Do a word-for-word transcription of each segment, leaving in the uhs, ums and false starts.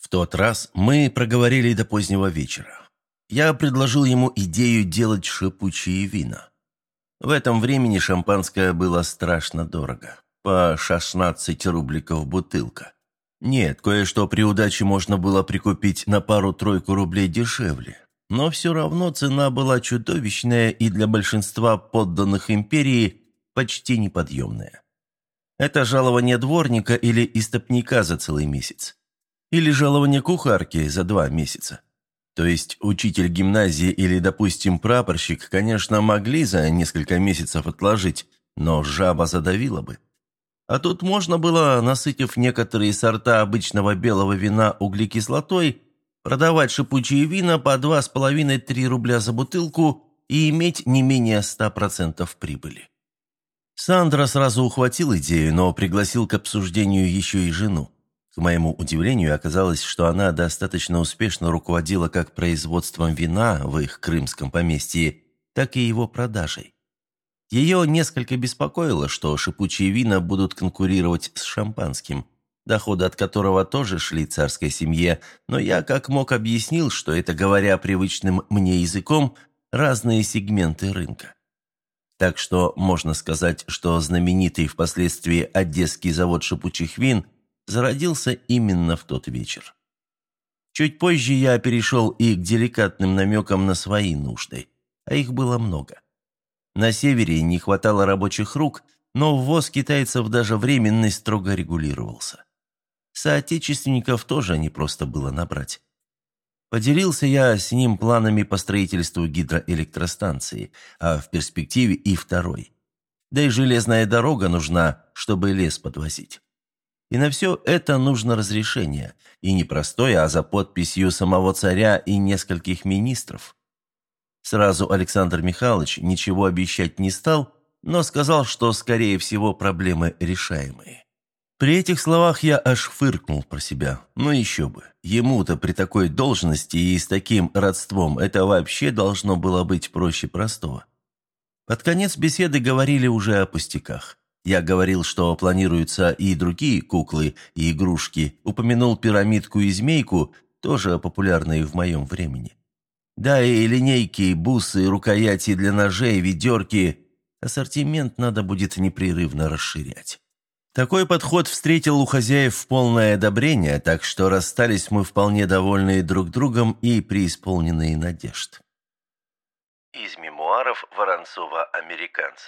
В тот раз мы проговорили до позднего вечера. Я предложил ему идею делать шипучие вина. В этом времени шампанское было страшно дорого. По шестнадцать рубликов бутылка. Нет, кое-что при удаче можно было прикупить на пару-тройку рублей дешевле. Но все равно цена была чудовищная и для большинства подданных империи почти неподъемная. Это жалование дворника или истопника за целый месяц. Или жалование кухарки за два месяца. То есть учитель гимназии или, допустим, прапорщик, конечно, могли за несколько месяцев отложить, но жаба задавила бы. А тут можно было, насытив некоторые сорта обычного белого вина углекислотой, продавать шипучие вина по два с половиной-три рубля за бутылку и иметь не менее ста процентов прибыли. Сандро сразу ухватил идею, но пригласил к обсуждению еще и жену. К моему удивлению, оказалось, что она достаточно успешно руководила как производством вина в их крымском поместье, так и его продажей. Ее несколько беспокоило, что шипучие вина будут конкурировать с шампанским, доходы от которого тоже шли царской семье, но я как мог объяснил, что это, говоря привычным мне языком, разные сегменты рынка. Так что можно сказать, что знаменитый впоследствии Одесский завод шипучих вин зародился именно в тот вечер. Чуть позже я перешел и к деликатным намекам на свои нужды, а их было много. На севере не хватало рабочих рук, но ввоз китайцев даже временный строго регулировался. Соотечественников тоже не просто было набрать. Поделился я с ним планами по строительству гидроэлектростанции, а в перспективе и второй. Да и железная дорога нужна, чтобы лес подвозить. И на все это нужно разрешение, и не простое, а за подписью самого царя и нескольких министров. Сразу Александр Михайлович ничего обещать не стал, но сказал, что, скорее всего, проблемы решаемые. При этих словах я аж фыркнул про себя. Ну еще бы, ему-то при такой должности и с таким родством это вообще должно было быть проще простого. Под конец беседы говорили уже о пустяках. Я говорил, что планируются и другие куклы, и игрушки, упомянул пирамидку и змейку, тоже популярные в моем времени. Да, и линейки, бусы, рукояти для ножей, ведерки. Ассортимент надо будет непрерывно расширять. Такой подход встретил у хозяев полное одобрение, так что расстались мы вполне довольные друг другом и преисполненные надежд. Из мемуаров Воронцова-американца.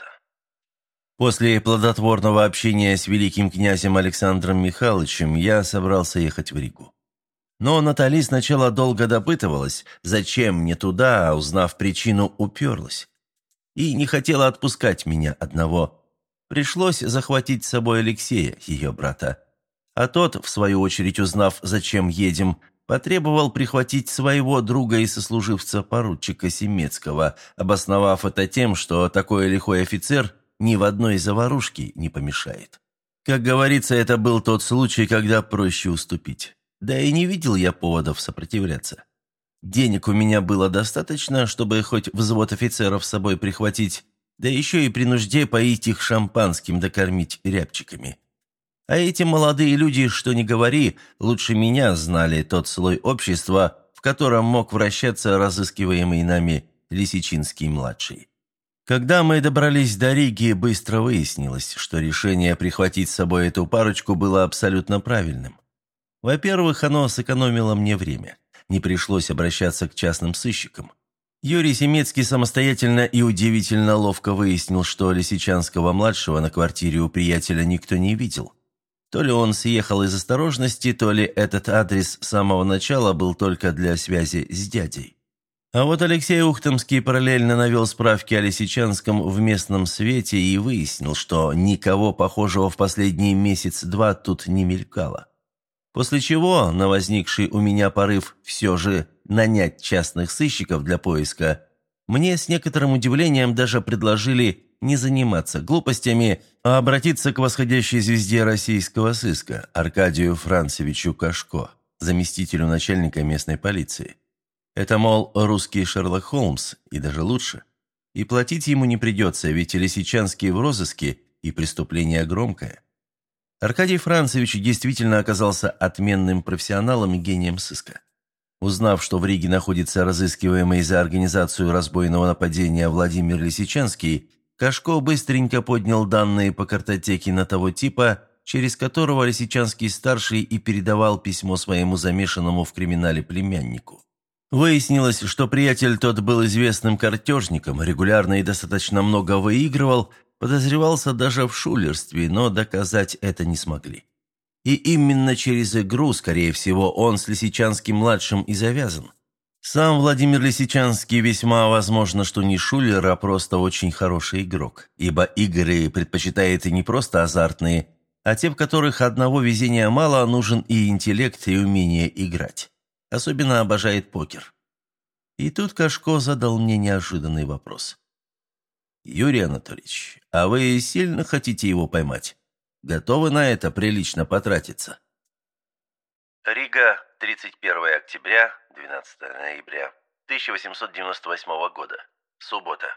После плодотворного общения с великим князем Александром Михайловичем я собрался ехать в Ригу. Но Натали сначала долго допытывалась, зачем мне туда, а узнав причину, уперлась. И не хотела отпускать меня одного. Пришлось захватить с собой Алексея, ее брата. А тот, в свою очередь узнав, зачем едем, потребовал прихватить своего друга и сослуживца поручика Семецкого, обосновав это тем, что такой лихой офицер ни в одной заварушке не помешает. Как говорится, это был тот случай, когда проще уступить. Да и не видел я поводов сопротивляться. Денег у меня было достаточно, чтобы хоть взвод офицеров с собой прихватить, да еще и при нужде поить их шампанским да кормить рябчиками. А эти молодые люди, что ни говори, лучше меня знали тот слой общества, в котором мог вращаться разыскиваемый нами Лисичинский-младший. Когда мы добрались до Риги, быстро выяснилось, что решение прихватить с собой эту парочку было абсолютно правильным. Во-первых, оно сэкономило мне время. Не пришлось обращаться к частным сыщикам. Юрий Семецкий самостоятельно и удивительно ловко выяснил, что Лисичанского-младшего на квартире у приятеля никто не видел. То ли он съехал из осторожности, то ли этот адрес с самого начала был только для связи с дядей. А вот Алексей Ухтомский параллельно навел справки о Лисичанском в местном свете и выяснил, что никого похожего в последний месяц-два тут не мелькало. После чего, на возникший у меня порыв все же нанять частных сыщиков для поиска, мне с некоторым удивлением даже предложили не заниматься глупостями, а обратиться к восходящей звезде российского сыска Аркадию Францевичу Кашко, заместителю начальника местной полиции. Это, мол, русский Шерлок Холмс, и даже лучше. И платить ему не придется, ведь Лисичанский в розыске, и преступление громкое. Аркадий Францевич действительно оказался отменным профессионалом и гением сыска. Узнав, что в Риге находится разыскиваемый за организацию разбойного нападения Владимир Лисичанский, Кашко быстренько поднял данные по картотеке на того типа, через которого Лисичанский-старший и передавал письмо своему замешанному в криминале племяннику. Выяснилось, что приятель тот был известным картежником, регулярно и достаточно много выигрывал, подозревался даже в шулерстве, но доказать это не смогли. И именно через игру, скорее всего, он с Лисичанским-младшим и завязан. Сам Владимир Лисичанский весьма возможно, что не шулер, а просто очень хороший игрок, ибо игры предпочитает и не просто азартные, а те, в которых одного везения мало, нужен и интеллект, и умение играть. Особенно обожает покер. И тут Кашко задал мне неожиданный вопрос. «Юрий Анатольевич, а вы сильно хотите его поймать? Готовы на это прилично потратиться?» Рига, тридцать первое октября, двенадцатое ноября тысяча восемьсот девяносто восьмого года. Суббота.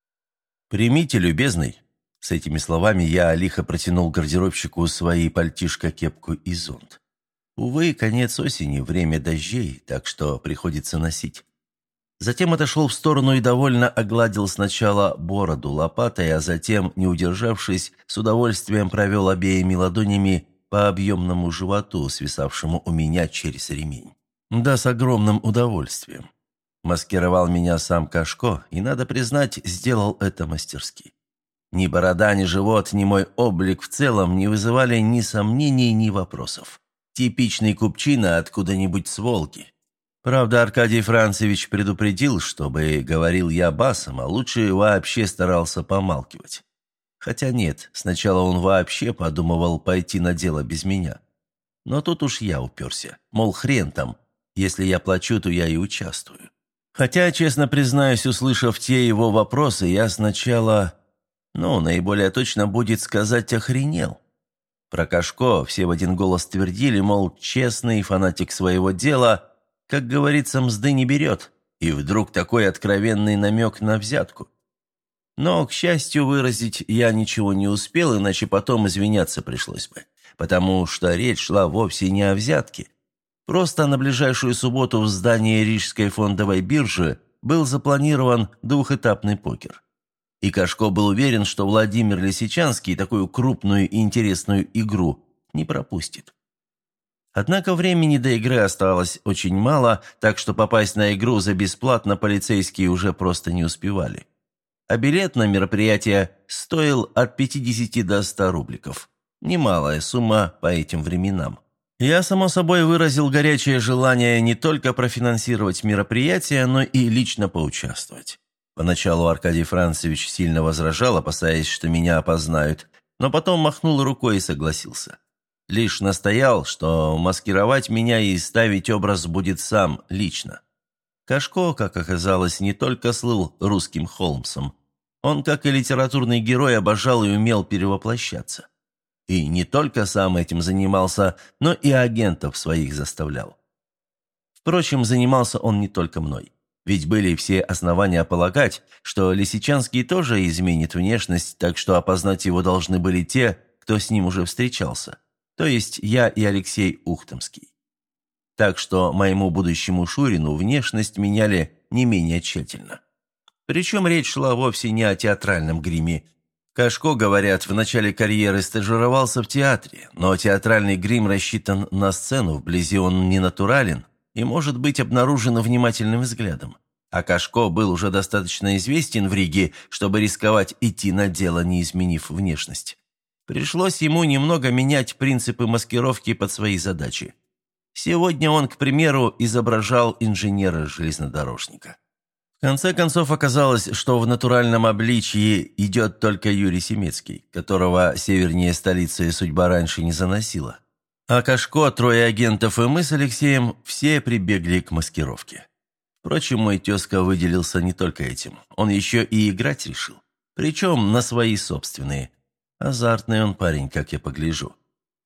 «Примите, любезный». С этими словами я лихо протянул гардеробщику свои пальтишко, кепку и зонт. Увы, конец осени, время дождей, так что приходится носить. Затем отошел в сторону и довольно огладил сначала бороду лопатой, а затем, не удержавшись, с удовольствием провел обеими ладонями по объемному животу, свисавшему у меня через ремень. Да, с огромным удовольствием. Маскировал меня сам Кашко, и, надо признать, сделал это мастерски. Ни борода, ни живот, ни мой облик в целом не вызывали ни сомнений, ни вопросов. Типичный купчина откуда-нибудь с Волги. Правда, Аркадий Францевич предупредил, чтобы говорил я басом, а лучше вообще старался помалкивать. Хотя нет, сначала он вообще подумывал пойти на дело без меня. Но тут уж я уперся, мол, хрен там, если я плачу, то я и участвую. Хотя, честно признаюсь, услышав те его вопросы, я сначала, ну, наиболее точно будет сказать, охренел. Про Кашко все в один голос твердили, мол, честный фанатик своего дела, как говорится, мзды не берет, и вдруг такой откровенный намек на взятку. Но, к счастью, выразить я ничего не успел, иначе потом извиняться пришлось бы, потому что речь шла вовсе не о взятке. Просто на ближайшую субботу в здании Рижской фондовой биржи был запланирован двухэтапный покер. И Кашко был уверен, что Владимир Лисичанский такую крупную и интересную игру не пропустит. Однако времени до игры оставалось очень мало, так что попасть на игру за бесплатно полицейские уже просто не успевали. А билет на мероприятие стоил от пятидесяти до ста рубликов. Немалая сумма по этим временам. Я, само собой, выразил горячее желание не только профинансировать мероприятие, но и лично поучаствовать. Поначалу Аркадий Францевич сильно возражал, опасаясь, что меня опознают, но потом махнул рукой и согласился. Лишь настоял, что маскировать меня и ставить образ будет сам лично. Кашко, как оказалось, не только слыл русским Холмсом. Он, как и литературный герой, обожал и умел перевоплощаться. И не только сам этим занимался, но и агентов своих заставлял. Впрочем, занимался он не только мной. Ведь были все основания полагать, что Лисичанский тоже изменит внешность, так что опознать его должны были те, кто с ним уже встречался. То есть я и Алексей Ухтомский. Так что моему будущему Шурину внешность меняли не менее тщательно. Причем речь шла вовсе не о театральном гриме. Кашко, говорят, в начале карьеры стажировался в театре, но театральный грим рассчитан на сцену, вблизи он не натурален и может быть обнаружен внимательным взглядом. А Кашко был уже достаточно известен в Риге, чтобы рисковать идти на дело, не изменив внешность. Пришлось ему немного менять принципы маскировки под свои задачи. Сегодня он, к примеру, изображал инженера-железнодорожника. В конце концов оказалось, что в натуральном обличье идет только Юрий Семецкий, которого севернее столицы судьба раньше не заносила. А Кашко, трое агентов и мы с Алексеем все прибегли к маскировке. Впрочем, мой тезка выделился не только этим. Он еще и играть решил. Причем на свои собственные. Азартный он парень, как я погляжу.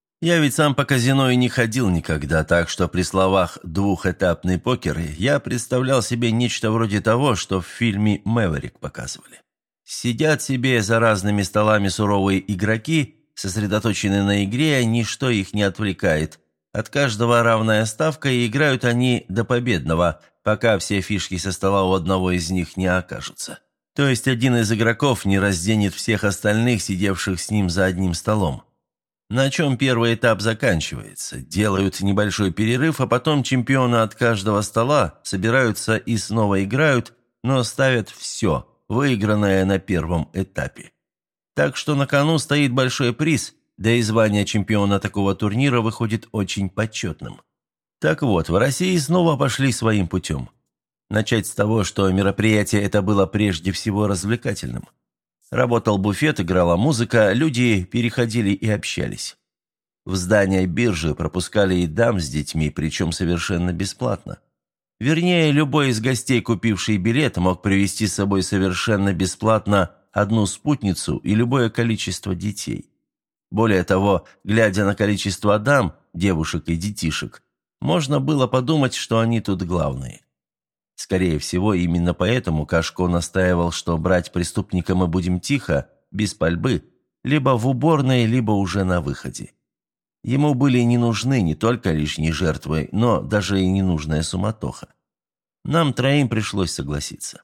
Я ведь сам по казино и не ходил никогда, так что при словах «двухэтапный покер» я представлял себе нечто вроде того, что в фильме «Мэверик» показывали. Сидят себе за разными столами суровые игроки, сосредоточены на игре, ничто их не отвлекает. От каждого равная ставка, и играют они до победного, пока все фишки со стола у одного из них не окажутся. То есть один из игроков не разденет всех остальных, сидевших с ним за одним столом. На чем первый этап заканчивается. Делают небольшой перерыв, а потом чемпионы от каждого стола собираются и снова играют, но ставят все, выигранное на первом этапе. Так что на кону стоит большой приз, да и звание чемпиона такого турнира выходит очень почетным. Так вот, в России снова пошли своим путем. Начать с того, что мероприятие это было прежде всего развлекательным. Работал буфет, играла музыка, люди переходили и общались. В здание биржи пропускали и дам с детьми, причем совершенно бесплатно. Вернее, любой из гостей, купивший билет, мог привезти с собой совершенно бесплатно одну спутницу и любое количество детей. Более того, глядя на количество дам, девушек и детишек, можно было подумать, что они тут главные. Скорее всего, именно поэтому Кашко настаивал, что брать преступника мы будем тихо, без пальбы, либо в уборной, либо уже на выходе. Ему были не нужны не только лишние жертвы, но даже и ненужная суматоха. Нам троим пришлось согласиться.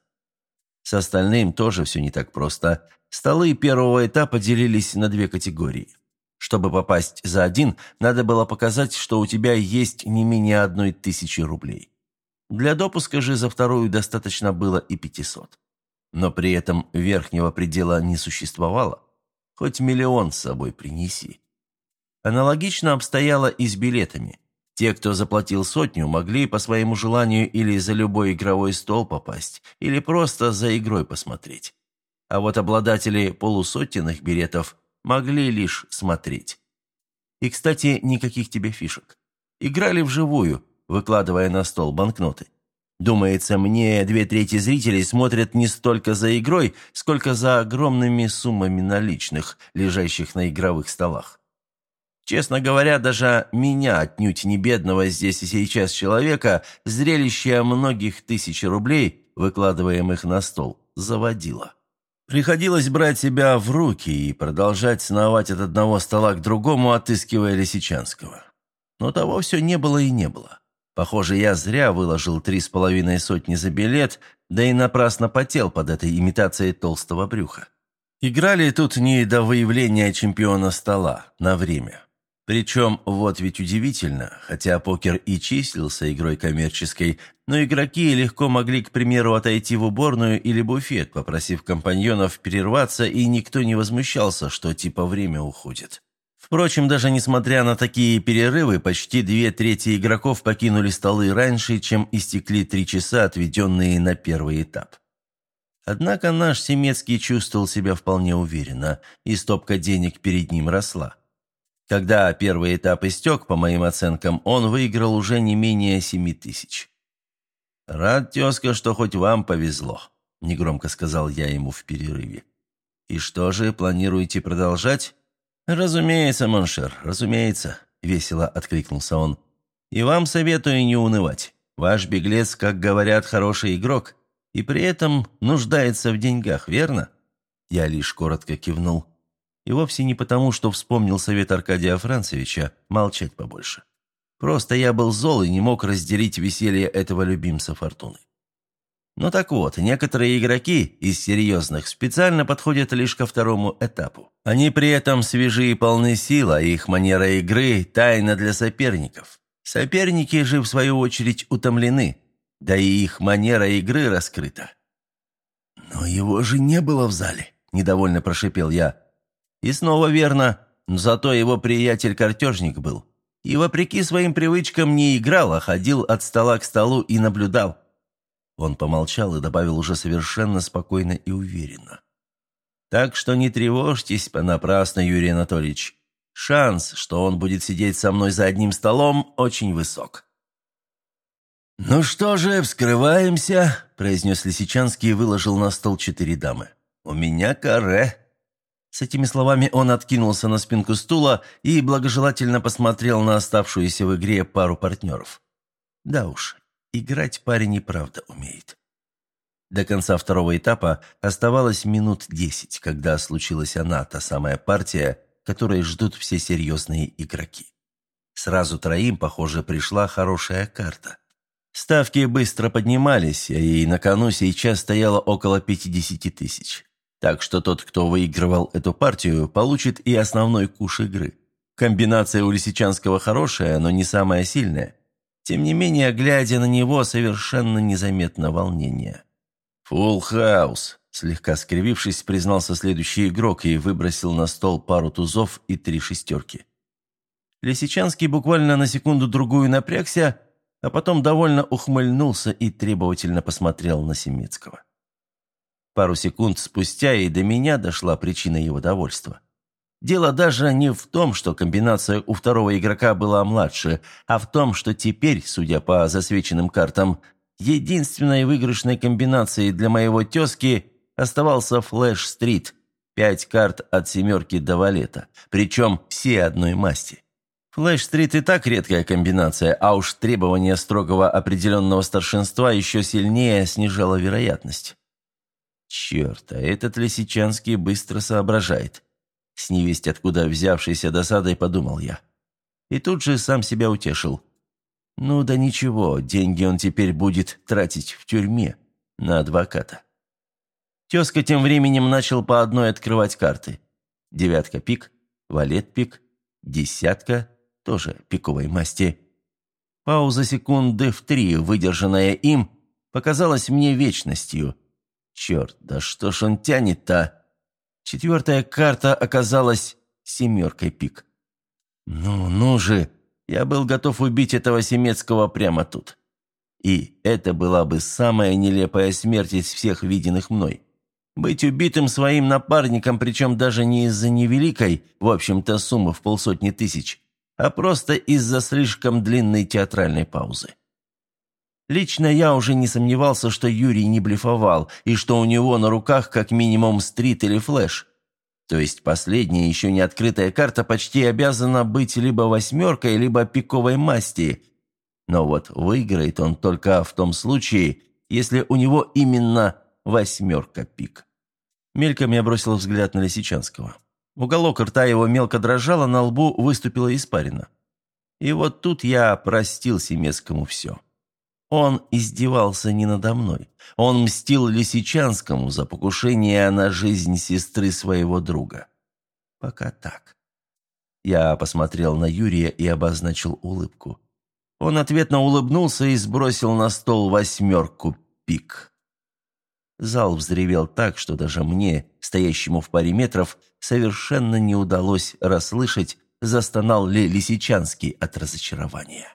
С остальным тоже все не так просто. Столы первого этапа делились на две категории. Чтобы попасть за один, надо было показать, что у тебя есть не менее одной тысячи рублей. Для допуска же за вторую достаточно было и пятисот. Но при этом верхнего предела не существовало. Хоть миллион с собой принеси. Аналогично обстояло и с билетами. Те, кто заплатил сотню, могли по своему желанию или за любой игровой стол попасть, или просто за игрой посмотреть. А вот обладатели полусотенных билетов могли лишь смотреть. И, кстати, никаких тебе фишек. Играли вживую, выкладывая на стол банкноты. Думается мне, две трети зрителей смотрят не столько за игрой, сколько за огромными суммами наличных, лежащих на игровых столах. Честно говоря, даже меня, отнюдь не бедного здесь и сейчас человека, зрелище многих тысяч рублей, выкладываемых на стол, заводило. Приходилось брать себя в руки и продолжать сновать от одного стола к другому, отыскивая Лисичанского. Но того все не было и не было. Похоже, я зря выложил три с половиной сотни за билет, да и напрасно потел под этой имитацией толстого брюха. Играли тут не до выявления чемпиона стола, на время. Причем, вот ведь удивительно, хотя покер и числился игрой коммерческой, но игроки легко могли, к примеру, отойти в уборную или буфет, попросив компаньонов перерваться, и никто не возмущался, что типа время уходит. Впрочем, даже несмотря на такие перерывы, почти две трети игроков покинули столы раньше, чем истекли три часа, отведенные на первый этап. Однако наш Семецкий чувствовал себя вполне уверенно, и стопка денег перед ним росла. Когда первый этап истек, по моим оценкам, он выиграл уже не менее семи тысяч. «Рад, тезка, что хоть вам повезло», – негромко сказал я ему в перерыве. «И что же, планируете продолжать?» «Разумеется, моншер, разумеется», – весело откликнулся он. «И вам советую не унывать. Ваш беглец, как говорят, хороший игрок, и при этом нуждается в деньгах, верно?» Я лишь коротко кивнул. И вовсе не потому, что вспомнил совет Аркадия Францевича молчать побольше. Просто я был зол и не мог разделить веселье этого любимца фортуны. Ну так вот, некоторые игроки из серьезных специально подходят лишь ко второму этапу. Они при этом свежи и полны сил, а их манера игры – тайна для соперников. Соперники же, в свою очередь, утомлены, да и их манера игры раскрыта. «Но его же не было в зале», – недовольно прошипел я. И снова верно, но зато его приятель-картежник был. И вопреки своим привычкам не играл, а ходил от стола к столу и наблюдал. Он помолчал и добавил уже совершенно спокойно и уверенно. «Так что не тревожьтесь понапрасну, Юрий Анатольевич. Шанс, что он будет сидеть со мной за одним столом, очень высок». «Ну что же, вскрываемся», – произнес Лисичанский и выложил на стол четыре дамы. «У меня каре». С этими словами он откинулся на спинку стула и благожелательно посмотрел на оставшуюся в игре пару партнеров. Да уж, играть парень и правда умеет. До конца второго этапа оставалось минут десять, когда случилась она, та самая партия, которой ждут все серьезные игроки. Сразу троим, похоже, пришла хорошая карта. Ставки быстро поднимались, и на кону сейчас стояло около пятидесяти тысяч. Так что тот, кто выигрывал эту партию, получит и основной куш игры. Комбинация у Лисичанского хорошая, но не самая сильная. Тем не менее, глядя на него, совершенно незаметно волнение. «Фулл хаус», – слегка скривившись, признался следующий игрок и выбросил на стол пару тузов и три шестерки. Лисичанский буквально на секунду-другую напрягся, а потом довольно ухмыльнулся и требовательно посмотрел на Семецкого. Пару секунд спустя и до меня дошла причина его довольства. Дело даже не в том, что комбинация у второго игрока была младше, а в том, что теперь, судя по засвеченным картам, единственной выигрышной комбинацией для моего тезки оставался флэш-стрит, пять карт от семерки до валета, причем все одной масти. Флэш-стрит и так редкая комбинация, а уж требование строгого определенного старшинства еще сильнее снижало вероятность. Черт, а этот Лисичанский быстро соображает. С невесть откуда взявшейся досадой подумал я. И тут же сам себя утешил. Ну да ничего, деньги он теперь будет тратить в тюрьме на адвоката. Тезка тем временем начал по одной открывать карты. Девятка пик, валет пик, десятка, тоже пиковой масти. Пауза секунды в три, выдержанная им, показалась мне вечностью. Черт, да что ж он тянет-то? Четвертая карта оказалась семеркой пик. Ну, ну же, я был готов убить этого Семецкого прямо тут. И это была бы самая нелепая смерть из всех виденных мной. Быть убитым своим напарником, причем даже не из-за невеликой, в общем-то, суммы в полсотни тысяч, а просто из-за слишком длинной театральной паузы. Лично я уже не сомневался, что Юрий не блефовал, и что у него на руках как минимум стрит или флэш. То есть последняя, еще не открытая карта почти обязана быть либо восьмеркой, либо пиковой масти. Но вот выиграет он только в том случае, если у него именно восьмерка пик. Мельком я бросил взгляд на Лисичанского. Уголок рта его мелко дрожал, а на лбу выступила испарина. И вот тут я простил Семецкому все. Он издевался не надо мной. Он мстил Лисичанскому за покушение на жизнь сестры своего друга. Пока так. Я посмотрел на Юрия и обозначил улыбку. Он ответно улыбнулся и сбросил на стол восьмерку пик. Зал взревел так, что даже мне, стоящему в паре метров, совершенно не удалось расслышать, застонал ли Лисичанский от разочарования.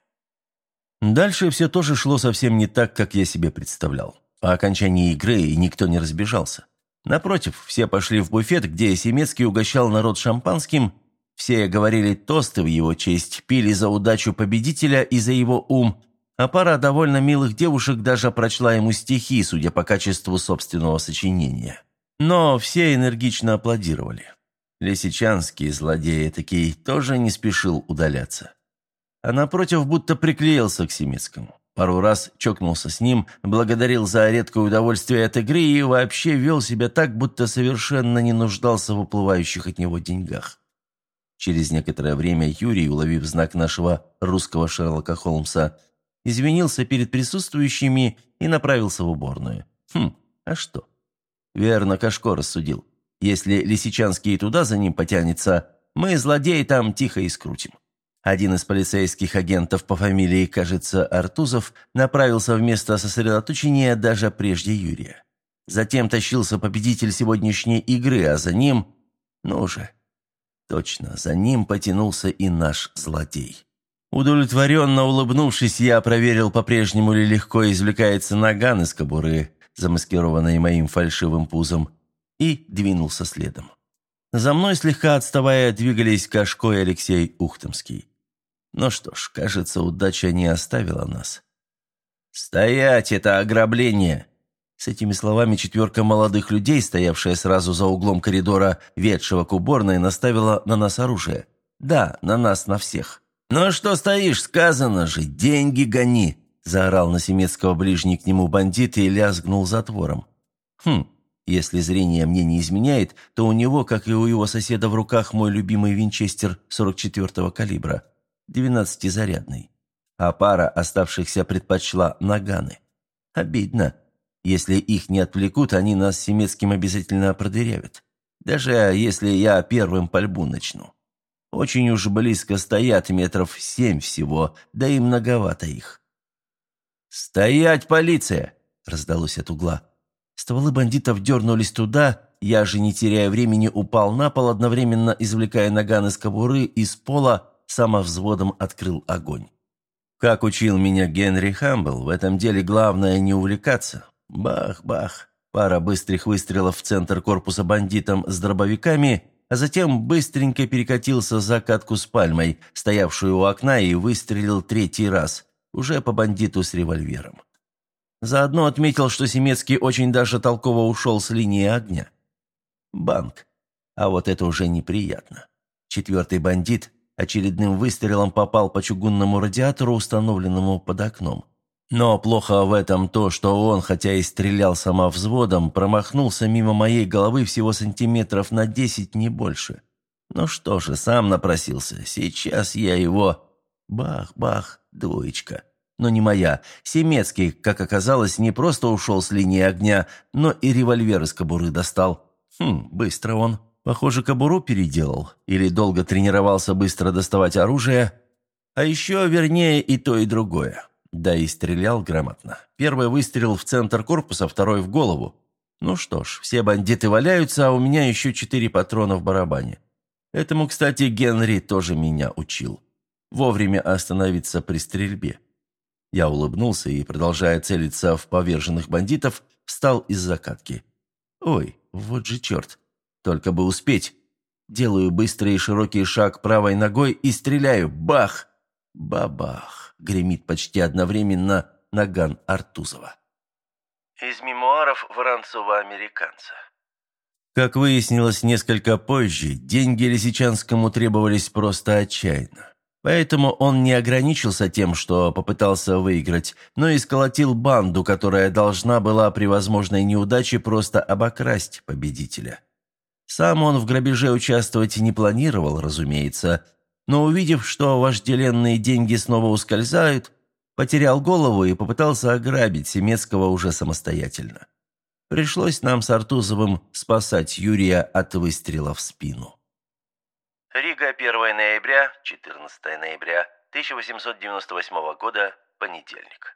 Дальше все тоже шло совсем не так, как я себе представлял. По окончании игры никто не разбежался. Напротив, все пошли в буфет, где Семецкий угощал народ шампанским, все говорили тосты в его честь, пили за удачу победителя и за его ум, а пара довольно милых девушек даже прочла ему стихи, судя по качеству собственного сочинения. Но все энергично аплодировали. Лисичанский, злодей этакий, тоже не спешил удаляться. А напротив будто приклеился к Семецкому. Пару раз чокнулся с ним, благодарил за редкое удовольствие от игры и вообще вел себя так, будто совершенно не нуждался в уплывающих от него деньгах. Через некоторое время Юрий, уловив знак нашего русского Шерлока Холмса, извинился перед присутствующими и направился в уборную. Хм, а что? Верно, Кашко рассудил. Если Лисичанский и туда за ним потянется, мы, злодеи, там тихо и скрутим. Один из полицейских агентов по фамилии, кажется, Артузов, направился в место сосредоточения даже прежде Юрия. Затем тащился победитель сегодняшней игры, а за ним... Ну же, точно, за ним потянулся и наш злодей. Удовлетворенно улыбнувшись, я проверил, по-прежнему ли легко извлекается наган из кобуры, замаскированной моим фальшивым пузом, и двинулся следом. За мной, слегка отставая, двигались Кашко и Алексей Ухтомский. Ну что ж, кажется, удача не оставила нас. «Стоять! Это ограбление!» С этими словами четверка молодых людей, стоявшая сразу за углом коридора, ведшего к уборной, наставила на нас оружие. Да, на нас, на всех. «Ну что стоишь? Сказано же! Деньги гони!» Заорал на Семецкого ближний к нему бандит и лязгнул затвором. «Хм, Если зрение мне не изменяет, то у него, как и у его соседа, в руках мой любимый винчестер сорок четвёртого калибра, двенадцатизарядный. А пара оставшихся предпочла наганы. Обидно. Если их не отвлекут, они нас с Семецким обязательно продырявят. Даже если я первым пальбу начну. Очень уж близко стоят, метров семь всего, да и многовато их. «Стоять, полиция!» – раздалось от угла. Стволы бандитов дернулись туда, я же, не теряя времени, упал на пол, одновременно извлекая наган из кобуры, из пола самовзводом открыл огонь. Как учил меня Генри Хамбл, в этом деле главное не увлекаться. Бах-бах, пара быстрых выстрелов в центр корпуса бандитам с дробовиками, а затем быстренько перекатился за катку с пальмой, стоявшую у окна, и выстрелил третий раз, уже по бандиту с револьвером. Заодно отметил, что Семецкий очень даже толково ушел с линии огня. Банк. А вот это уже неприятно. Четвертый бандит очередным выстрелом попал по чугунному радиатору, установленному под окном. Но плохо в этом то, что он, хотя и стрелял самовзводом, промахнулся мимо моей головы всего сантиметров на десять, не больше. Ну что же, сам напросился. Сейчас я его... Бах-бах, двоечка. Но не моя. Семецкий, как оказалось, не просто ушел с линии огня, но и револьвер из кобуры достал. Хм, быстро он. Похоже, кобуру переделал. Или долго тренировался быстро доставать оружие. А еще, вернее, и то, и другое. Да и стрелял грамотно. Первый выстрел в центр корпуса, второй в голову. Ну что ж, все бандиты валяются, а у меня еще четыре патрона в барабане. Этому, кстати, Генри тоже меня учил. Вовремя остановиться при стрельбе. Я улыбнулся и, продолжая целиться в поверженных бандитов, встал из закатки. Ой, вот же черт. Только бы успеть. Делаю быстрый и широкий шаг правой ногой и стреляю. Бах! Бабах! Гремит почти одновременно наган Артузова. Из мемуаров Воронцова-американца. Как выяснилось несколько позже, деньги Лисичанскому требовались просто отчаянно. Поэтому он не ограничился тем, что попытался выиграть, но и сколотил банду, которая должна была при возможной неудаче просто обокрасть победителя. Сам он в грабеже участвовать не планировал, разумеется, но увидев, что вожделенные деньги снова ускользают, потерял голову и попытался ограбить Семецкого уже самостоятельно. Пришлось нам с Артузовым спасать Юрия от выстрела в спину. Рига, первое ноября, четырнадцатое ноября тысяча восемьсот девяносто восьмого года, понедельник.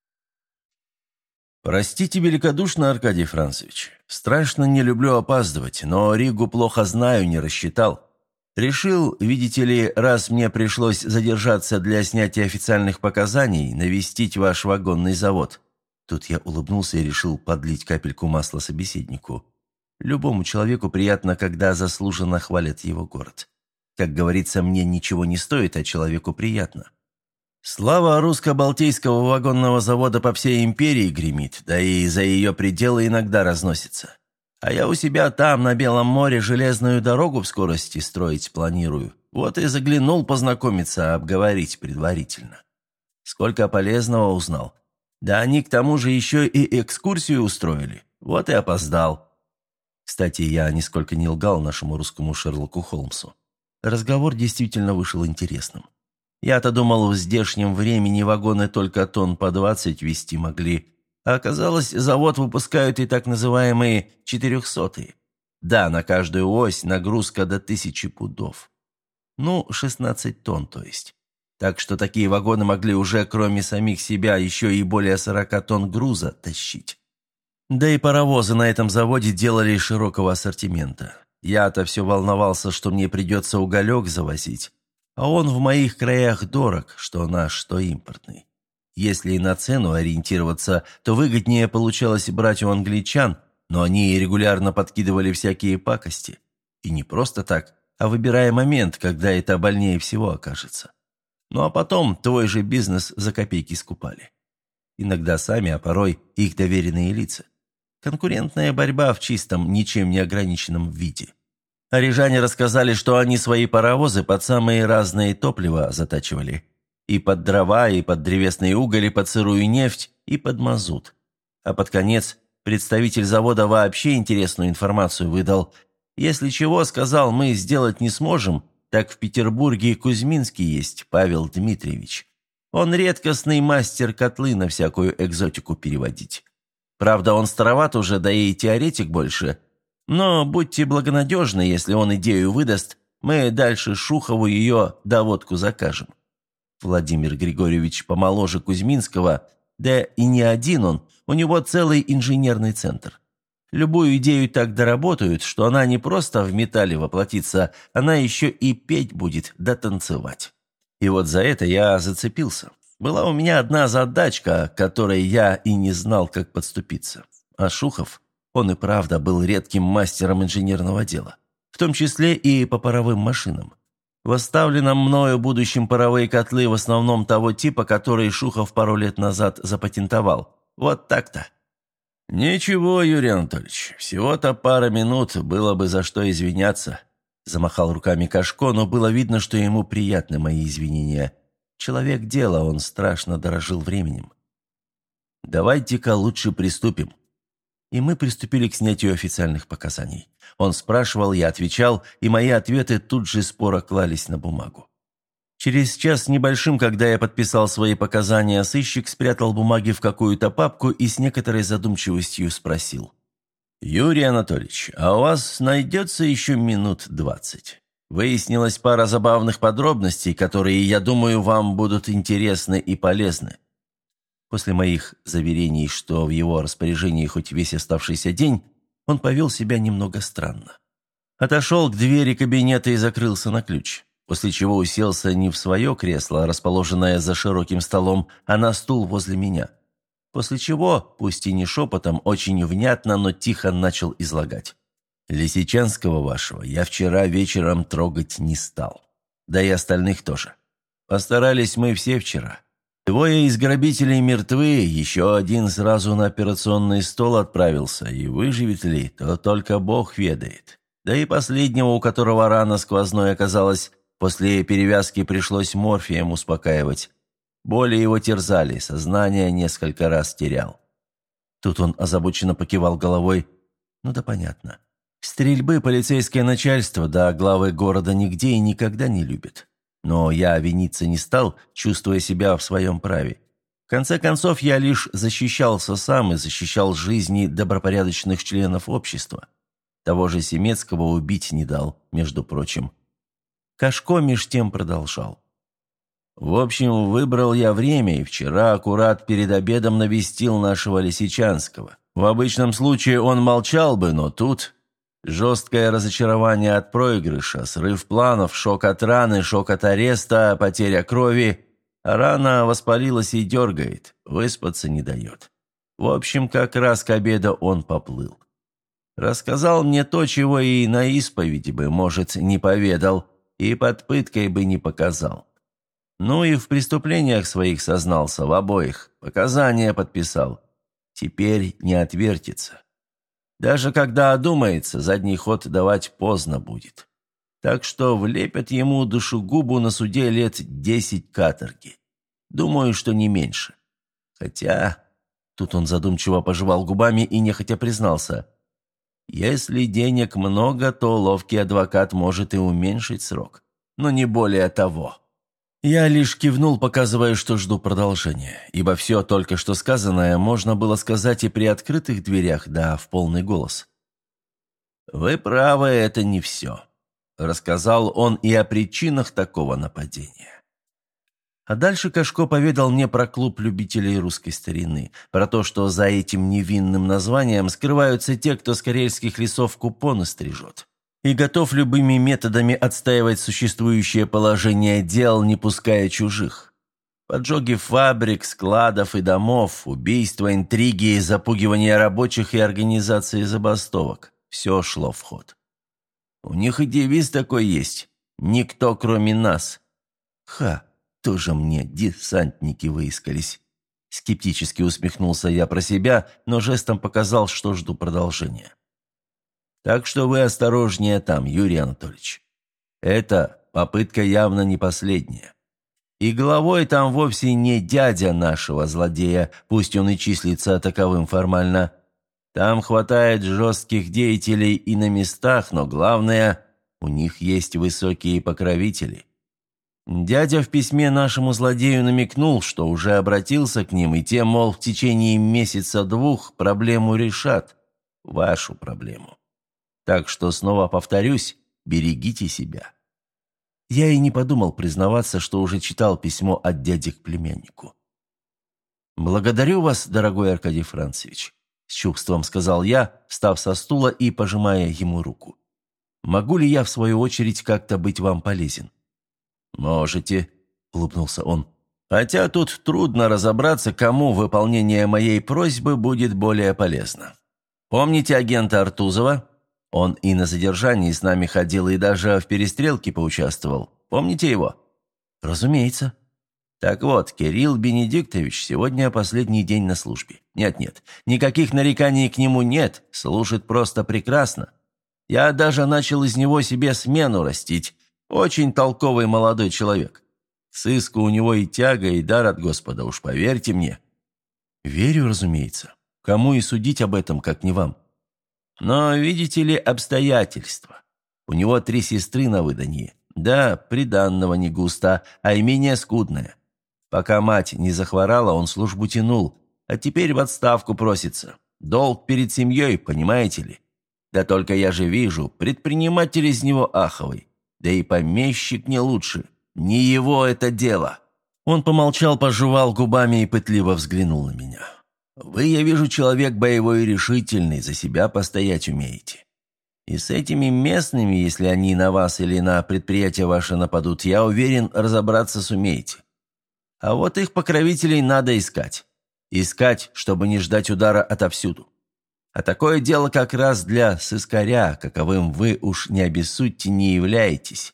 «Простите великодушно, Аркадий Францевич. Страшно не люблю опаздывать, но Ригу плохо знаю, не рассчитал. Решил, видите ли, раз мне пришлось задержаться для снятия официальных показаний, навестить ваш вагонный завод». Тут я улыбнулся и решил подлить капельку масла собеседнику. Любому человеку приятно, когда заслуженно хвалят его город. Как говорится, мне ничего не стоит, а человеку приятно. Слава русско-балтийского вагонного завода по всей империи гремит, да и за ее пределы иногда разносится. А я у себя там, на Белом море, железную дорогу в скорости строить планирую. Вот и заглянул познакомиться, обговорить предварительно. Сколько полезного узнал. Да они к тому же еще и экскурсию устроили. Вот и опоздал. Кстати, я нисколько не лгал нашему русскому Шерлоку Холмсу. Разговор действительно вышел интересным. Я-то думал, в здешнем времени вагоны только тонн по двадцать везти могли, а оказалось, завод выпускают и так называемые четырехсотые. Да, на каждую ось нагрузка до тысячи пудов. Ну, шестнадцать тонн, то есть. Так что такие вагоны могли уже, кроме самих себя, еще и более сорока тонн груза тащить. Да и паровозы на этом заводе делали широкого ассортимента. Я-то все волновался, что мне придется уголек завозить, а он в моих краях дорог, что наш, что импортный. Если и на цену ориентироваться, то выгоднее получалось брать у англичан, но они регулярно подкидывали всякие пакости. И не просто так, а выбирая момент, когда это больнее всего окажется. Ну а потом твой же бизнес за копейки скупали. Иногда сами, а порой их доверенные лица. Конкурентная борьба в чистом, ничем не ограниченном виде. А рижане рассказали, что они свои паровозы под самые разные топлива затачивали. И под дрова, и под древесный уголь, и под сырую нефть, и под мазут. А под конец Представитель завода вообще интересную информацию выдал. Если чего, сказал, мы сделать не сможем, так в Петербурге Кузьминский есть, Павел Дмитриевич. Он редкостный мастер котлы на всякую экзотику переводить. Правда, он староват уже, да и теоретик больше. Но будьте благонадежны, если он идею выдаст, мы дальше Шухову ее доводку закажем. Владимир Григорьевич помоложе Кузьминского, да и не один он, у него целый инженерный центр. Любую идею так доработают, что она не просто в металле воплотится, она еще и петь будет да танцевать. И вот за это я зацепился. Была у меня одна задачка, которой я и не знал, как подступиться. А Шухов, он и правда был редким мастером инженерного дела, в том числе и по паровым машинам. В оставленном мною будущем паровые котлы в основном того типа, который Шухов пару лет назад запатентовал. Вот так-то. «Ничего, Юрий Анатольевич, всего-то пара минут, было бы за что извиняться», – замахал руками Кашко, но было видно, что ему приятны мои извинения. Человек дела, он страшно дорожил временем. «Давайте-ка лучше приступим». И мы приступили к снятию официальных показаний. Он спрашивал, я отвечал, и мои ответы тут же споро клались на бумагу. Через час с небольшим, когда я подписал свои показания, сыщик спрятал бумаги в какую-то папку и с некоторой задумчивостью спросил. «Юрий Анатольевич, а у вас найдется еще минут двадцать? Выяснилась пара забавных подробностей, которые, я думаю, вам будут интересны и полезны». После моих заверений, что в его распоряжении хоть весь оставшийся день, он повел себя немного странно. Отошел к двери кабинета и закрылся на ключ, после чего уселся не в свое кресло, расположенное за широким столом, а на стул возле меня. После чего, пусть и не шепотом, очень внятно, но тихо начал излагать. «Лисичанского вашего я вчера вечером трогать не стал. Да и остальных тоже. Постарались мы все вчера. Двое из грабителей мертвы, еще один сразу на операционный стол отправился, и выживет ли, то только Бог ведает. Да и последнего, у которого рана сквозной оказалась, после перевязки пришлось морфием успокаивать. Боли его терзали, сознание несколько раз терял». Тут он озабоченно покивал головой. «Ну да понятно. Стрельбы полицейское начальство, да главы города нигде и никогда не любят. Но я виниться не стал, чувствуя себя в своем праве. В конце концов, я лишь защищался сам и защищал жизни добропорядочных членов общества. Того же Семецкого убить не дал, между прочим». Кашко меж тем продолжал. «В общем, выбрал я время, и вчера аккурат перед обедом навестил нашего Лисичанского. В обычном случае он молчал бы, но тут... Жесткое разочарование от проигрыша, срыв планов, шок от раны, шок от ареста, потеря крови. А рана воспалилась и дергает, выспаться не дает. В общем, как раз к обеду он поплыл. Рассказал мне то, чего и на исповеди бы, может, не поведал, и под пыткой бы не показал. Ну и в преступлениях своих сознался, в обоих, показания подписал. Теперь не отвертится. Даже когда одумается, задний ход давать поздно будет. Так что влепят ему душегубу на суде лет десять каторги. Думаю, что не меньше. Хотя...» Тут он задумчиво пожевал губами и нехотя признался. «Если денег много, то ловкий адвокат может и уменьшить срок. Но не более того». Я лишь кивнул, показывая, что жду продолжения, ибо все только что сказанное можно было сказать и при открытых дверях, да в полный голос. «Вы правы, это не все», — рассказал он и о причинах такого нападения. А дальше Кашко поведал мне про клуб любителей русской старины, про то, что за этим невинным названием скрываются те, кто с карельских лесов купоны стрижет. И готов любыми методами отстаивать существующее положение дел, не пуская чужих. Поджоги фабрик, складов и домов, убийства, интриги, запугивание рабочих и организации забастовок – все шло в ход. У них и девиз такой есть – «Никто, кроме нас». Ха, тоже мне десантники выискались. Скептически усмехнулся я про себя, но жестом показал, что жду продолжения. Так что вы осторожнее там, Юрий Анатольевич. Эта попытка явно не последняя. И главой там вовсе не дядя нашего злодея, пусть он и числится таковым формально. Там хватает жестких деятелей и на местах, но главное, у них есть высокие покровители. Дядя в письме нашему злодею намекнул, что уже обратился к ним, и те, мол, в течение месяца-двух проблему решат. Вашу проблему. Так что снова повторюсь, берегите себя». Я и не подумал признаваться, что уже читал письмо от дяди к племяннику. «Благодарю вас, дорогой Аркадий Францевич», — с чувством сказал я, встав со стула и пожимая ему руку. «Могу ли я, в свою очередь, как-то быть вам полезен?» «Можете», — улыбнулся он. «Хотя тут трудно разобраться, кому выполнение моей просьбы будет более полезно. Помните агента Артузова? Он и на задержании с нами ходил, и даже в перестрелке поучаствовал. Помните его?» «Разумеется». «Так вот, Кирилл Бенедиктович сегодня последний день на службе. Нет-нет, никаких нареканий к нему нет, служит просто прекрасно. Я даже начал из него себе смену растить. Очень толковый молодой человек. К сыску у него и тяга, и дар от Господа, уж поверьте мне». «Верю, разумеется. Кому и судить об этом, как не вам?» «Но видите ли обстоятельства? У него три сестры на выданье. Да, приданного не густо, а имение скудное. Пока мать не захворала, он службу тянул, а теперь в отставку просится. Долг перед семьей, понимаете ли? Да только я же вижу, предприниматель из него аховый. Да и помещик не лучше. Не его это дело». Он помолчал, пожевал губами и пытливо взглянул на меня. «Вы, я вижу, человек боевой и решительный, за себя постоять умеете. И с этими местными, если они на вас или на предприятие ваше нападут, я уверен, разобраться сумеете. А вот их покровителей надо искать. Искать, чтобы не ждать удара отовсюду. А такое дело как раз для сыскаря, каковым вы уж не обессудьте не являетесь».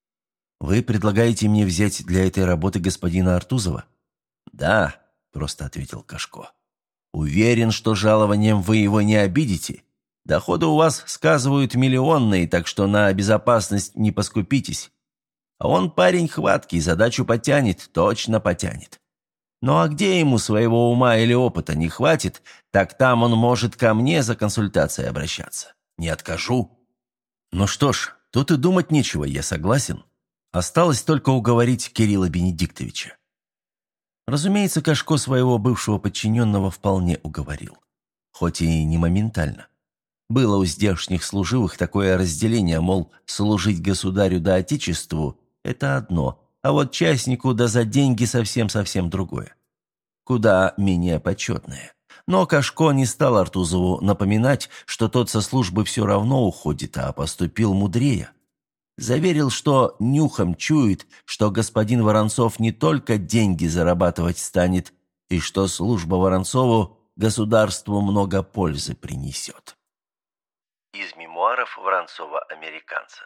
«Вы предлагаете мне взять для этой работы господина Артузова?» «Да», — просто ответил Кашко. «Уверен, что жалованием вы его не обидите. Доходы у вас, сказывают, миллионные, так что на безопасность не поскупитесь. А он парень хваткий, задачу потянет, точно потянет. Ну а где ему своего ума или опыта не хватит, так там он может ко мне за консультацией обращаться. Не откажу». «Ну что ж, тут и думать нечего, я согласен. Осталось только уговорить Кирилла Бенедиктовича». Разумеется, Кашко своего бывшего подчиненного вполне уговорил. Хоть и не моментально. Было у здешних служивых такое разделение, мол, служить государю да отечеству – это одно, а вот частнику да за деньги совсем-совсем другое. Куда менее почетное. Но Кашко не стал Артузову напоминать, что тот со службы все равно уходит, а поступил мудрее. Заверил, что нюхом чует, что господин Воронцов не только деньги зарабатывать станет, и что служба Воронцову государству много пользы принесет. Из мемуаров Воронцова-американца.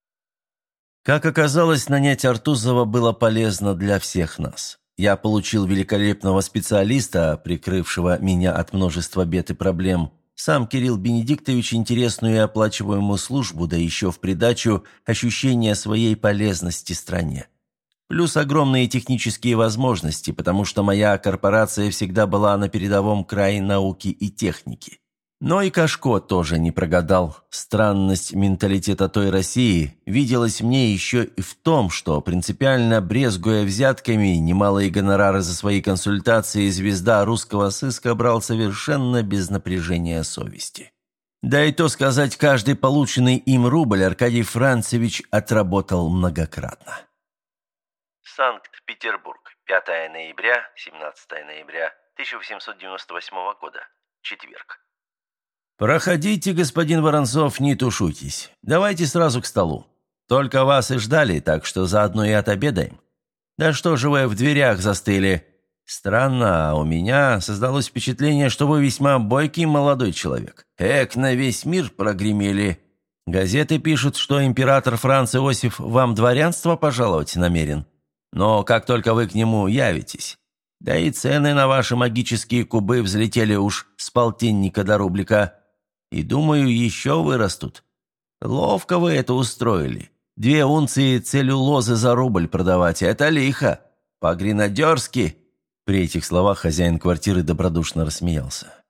Как оказалось, нанять Артузова было полезно для всех нас. Я получил великолепного специалиста, прикрывшего меня от множества бед и проблем. Сам Кирилл Бенедиктович интересную и оплачиваемую службу, да еще в придачу ощущение своей полезности стране. Плюс огромные технические возможности, потому что моя корпорация всегда была на передовом крае науки и техники. Но и Кашко тоже не прогадал. Странность менталитета той России виделась мне еще и в том, что, принципиально брезгуя взятками, немалые гонорары за свои консультации, звезда русского сыска брал совершенно без напряжения совести. Да и то сказать, каждый полученный им рубль Аркадий Францевич отработал многократно. Санкт-Петербург, пятое ноября, семнадцатое ноября тысяча восемьсот девяносто восьмого года, четверг. «Проходите, господин Воронцов, не тушуйтесь. Давайте сразу к столу. Только вас и ждали, так что заодно и отобедаем. Да что же вы в дверях застыли? Странно, а у меня создалось впечатление, что вы весьма бойкий молодой человек. Эк, на весь мир прогремели. Газеты пишут, что император Франц Иосиф вам дворянство пожаловать намерен. Но как только вы к нему явитесь. Да и цены на ваши магические кубы взлетели уж с полтинника до рублика. И, думаю, еще вырастут. Ловко вы это устроили. Две унции целлюлозы за рубль продавать – это лихо. По-гренадерски». При этих словах хозяин квартиры добродушно рассмеялся.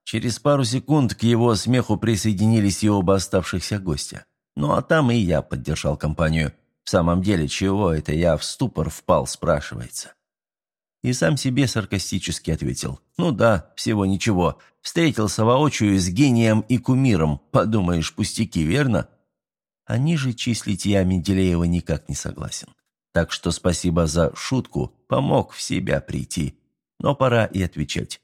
Через пару секунд к его смеху присоединились и оба оставшихся гостя. Ну а там и я поддержал компанию. В самом деле, чего это я в ступор впал, спрашивается. И сам себе саркастически ответил. Ну да, всего ничего. Встретился воочию с гением и кумиром. Подумаешь, пустяки, верно? А ниже числить я Менделеева никак не согласен. Так что спасибо за шутку, помог в себя прийти. Но пора и отвечать.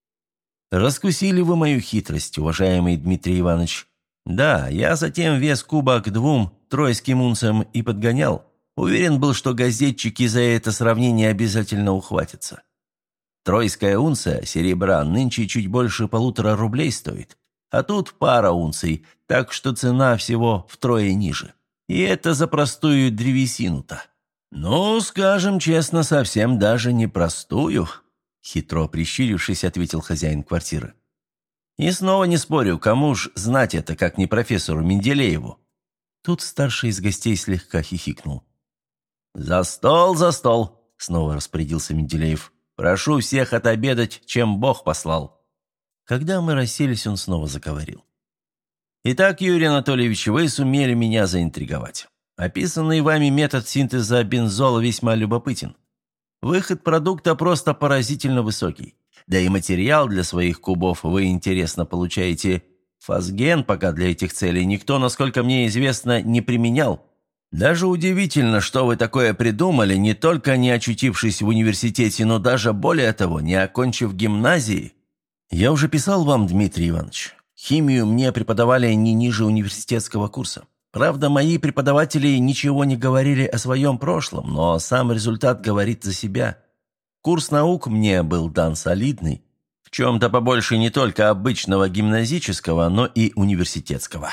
Раскусили вы мою хитрость, уважаемый Дмитрий Иванович. Да, я затем вес куба к двум тройским унциям и подгонял. Уверен был, что газетчики за это сравнение обязательно ухватятся. Тройская унция серебра нынче чуть больше полутора рублей стоит. А тут пара унций, так что цена всего втрое ниже. И это за простую древесину-то. Ну, скажем честно, совсем даже не простую, хитро прищурившись, ответил хозяин квартиры. И снова не спорю, кому ж знать это, как не профессору Менделееву. Тут старший из гостей слегка хихикнул. «За стол, за стол!» — снова распорядился Менделеев. «Прошу всех отобедать, чем Бог послал». Когда мы расселись, он снова заговорил. «Итак, Юрий Анатольевич, вы сумели меня заинтриговать. Описанный вами метод синтеза бензола весьма любопытен. Выход продукта просто поразительно высокий. Да и материал для своих кубов вы интересно получаете. Фосген пока для этих целей никто, насколько мне известно, не применял. Даже удивительно, что вы такое придумали, не только не очутившись в университете, но даже более того, не окончив гимназии. Я уже писал вам, Дмитрий Иванович, химию мне преподавали не ниже университетского курса. Правда, мои преподаватели ничего не говорили о своем прошлом, но сам результат говорит за себя. Курс наук мне был дан солидный, в чем-то побольше не только обычного гимназического, но и университетского.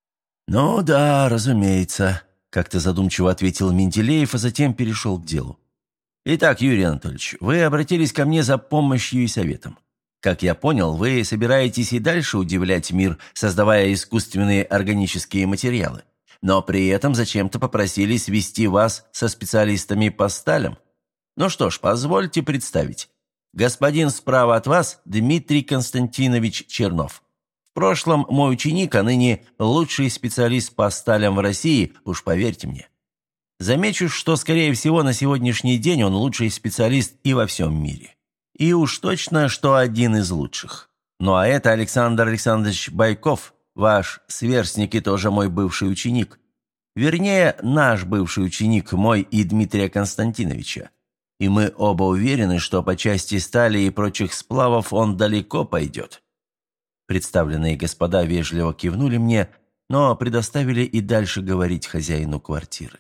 «Ну да, разумеется», – как-то задумчиво ответил Менделеев, а затем перешел к делу. «Итак, Юрий Анатольевич, вы обратились ко мне за помощью и советом. Как я понял, вы собираетесь и дальше удивлять мир, создавая искусственные органические материалы, но при этом зачем-то попросили свести вас со специалистами по сталям. Ну что ж, позвольте представить. Господин справа от вас Дмитрий Константинович Чернов. В прошлом мой ученик, а ныне лучший специалист по сталям в России, уж поверьте мне. Замечу, что, скорее всего, на сегодняшний день он лучший специалист и во всем мире. И уж точно, что один из лучших. Ну а это Александр Александрович Байков, ваш сверстник и тоже мой бывший ученик. Вернее, наш бывший ученик, мой и Дмитрия Константиновича. И мы оба уверены, что по части стали и прочих сплавов он далеко пойдет. Представленные господа вежливо кивнули мне, но предоставили и дальше говорить хозяину квартиры.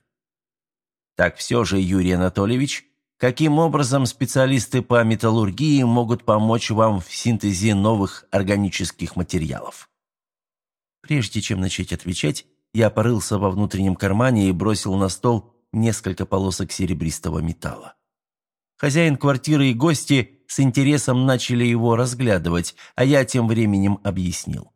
Так все же, Юрий Анатольевич, каким образом специалисты по металлургии могут помочь вам в синтезе новых органических материалов? Прежде чем начать отвечать, я порылся во внутреннем кармане и бросил на стол несколько полосок серебристого металла. Хозяин квартиры и гости с интересом начали его разглядывать, а я тем временем объяснил.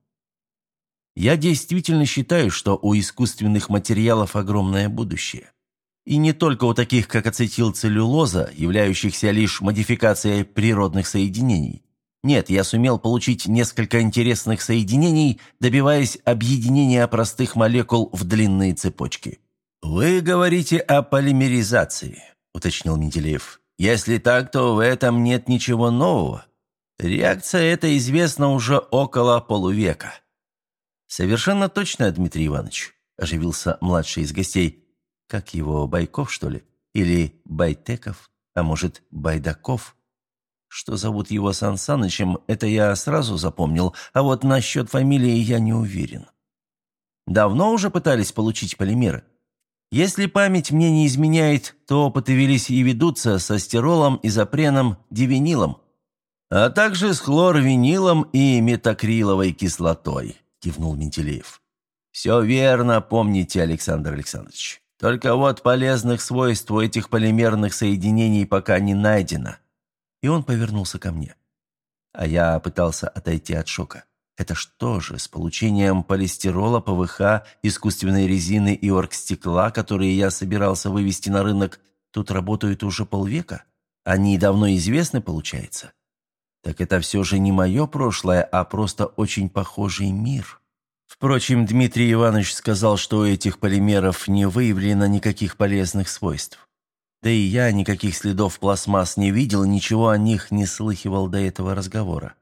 Я действительно считаю, что у искусственных материалов огромное будущее. И не только у таких, как ацетилцеллюлоза, являющихся лишь модификацией природных соединений. Нет, я сумел получить несколько интересных соединений, добиваясь объединения простых молекул в длинные цепочки. «Вы говорите о полимеризации», – уточнил Менделеев. «Если так, то в этом нет ничего нового. Реакция эта известна уже около полувека». «Совершенно точно, Дмитрий Иванович», – оживился младший из гостей. «Как его, Байков, что ли? Или Байтеков? А может, Байдаков? Что зовут его Сан Санычем, это я сразу запомнил, а вот насчет фамилии я не уверен. Давно уже пытались получить полимеры? Если память мне не изменяет, то опыты велись и ведутся со стиролом, изопреном, дивинилом, а также с хлорвинилом и метакриловой кислотой», – кивнул Менделеев. «Все верно помните, Александр Александрович. Только вот полезных свойств у этих полимерных соединений пока не найдено». И он повернулся ко мне. А я пытался отойти от шока. Это что же, с получением полистирола, ПВХ, искусственной резины и оргстекла, которые я собирался вывести на рынок, тут работают уже полвека? Они давно известны, получается? Так это все же не мое прошлое, а просто очень похожий мир. Впрочем, Дмитрий Иванович сказал, что у этих полимеров не выявлено никаких полезных свойств. Да и я никаких следов пластмасс не видел, ничего о них не слыхивал до этого разговора.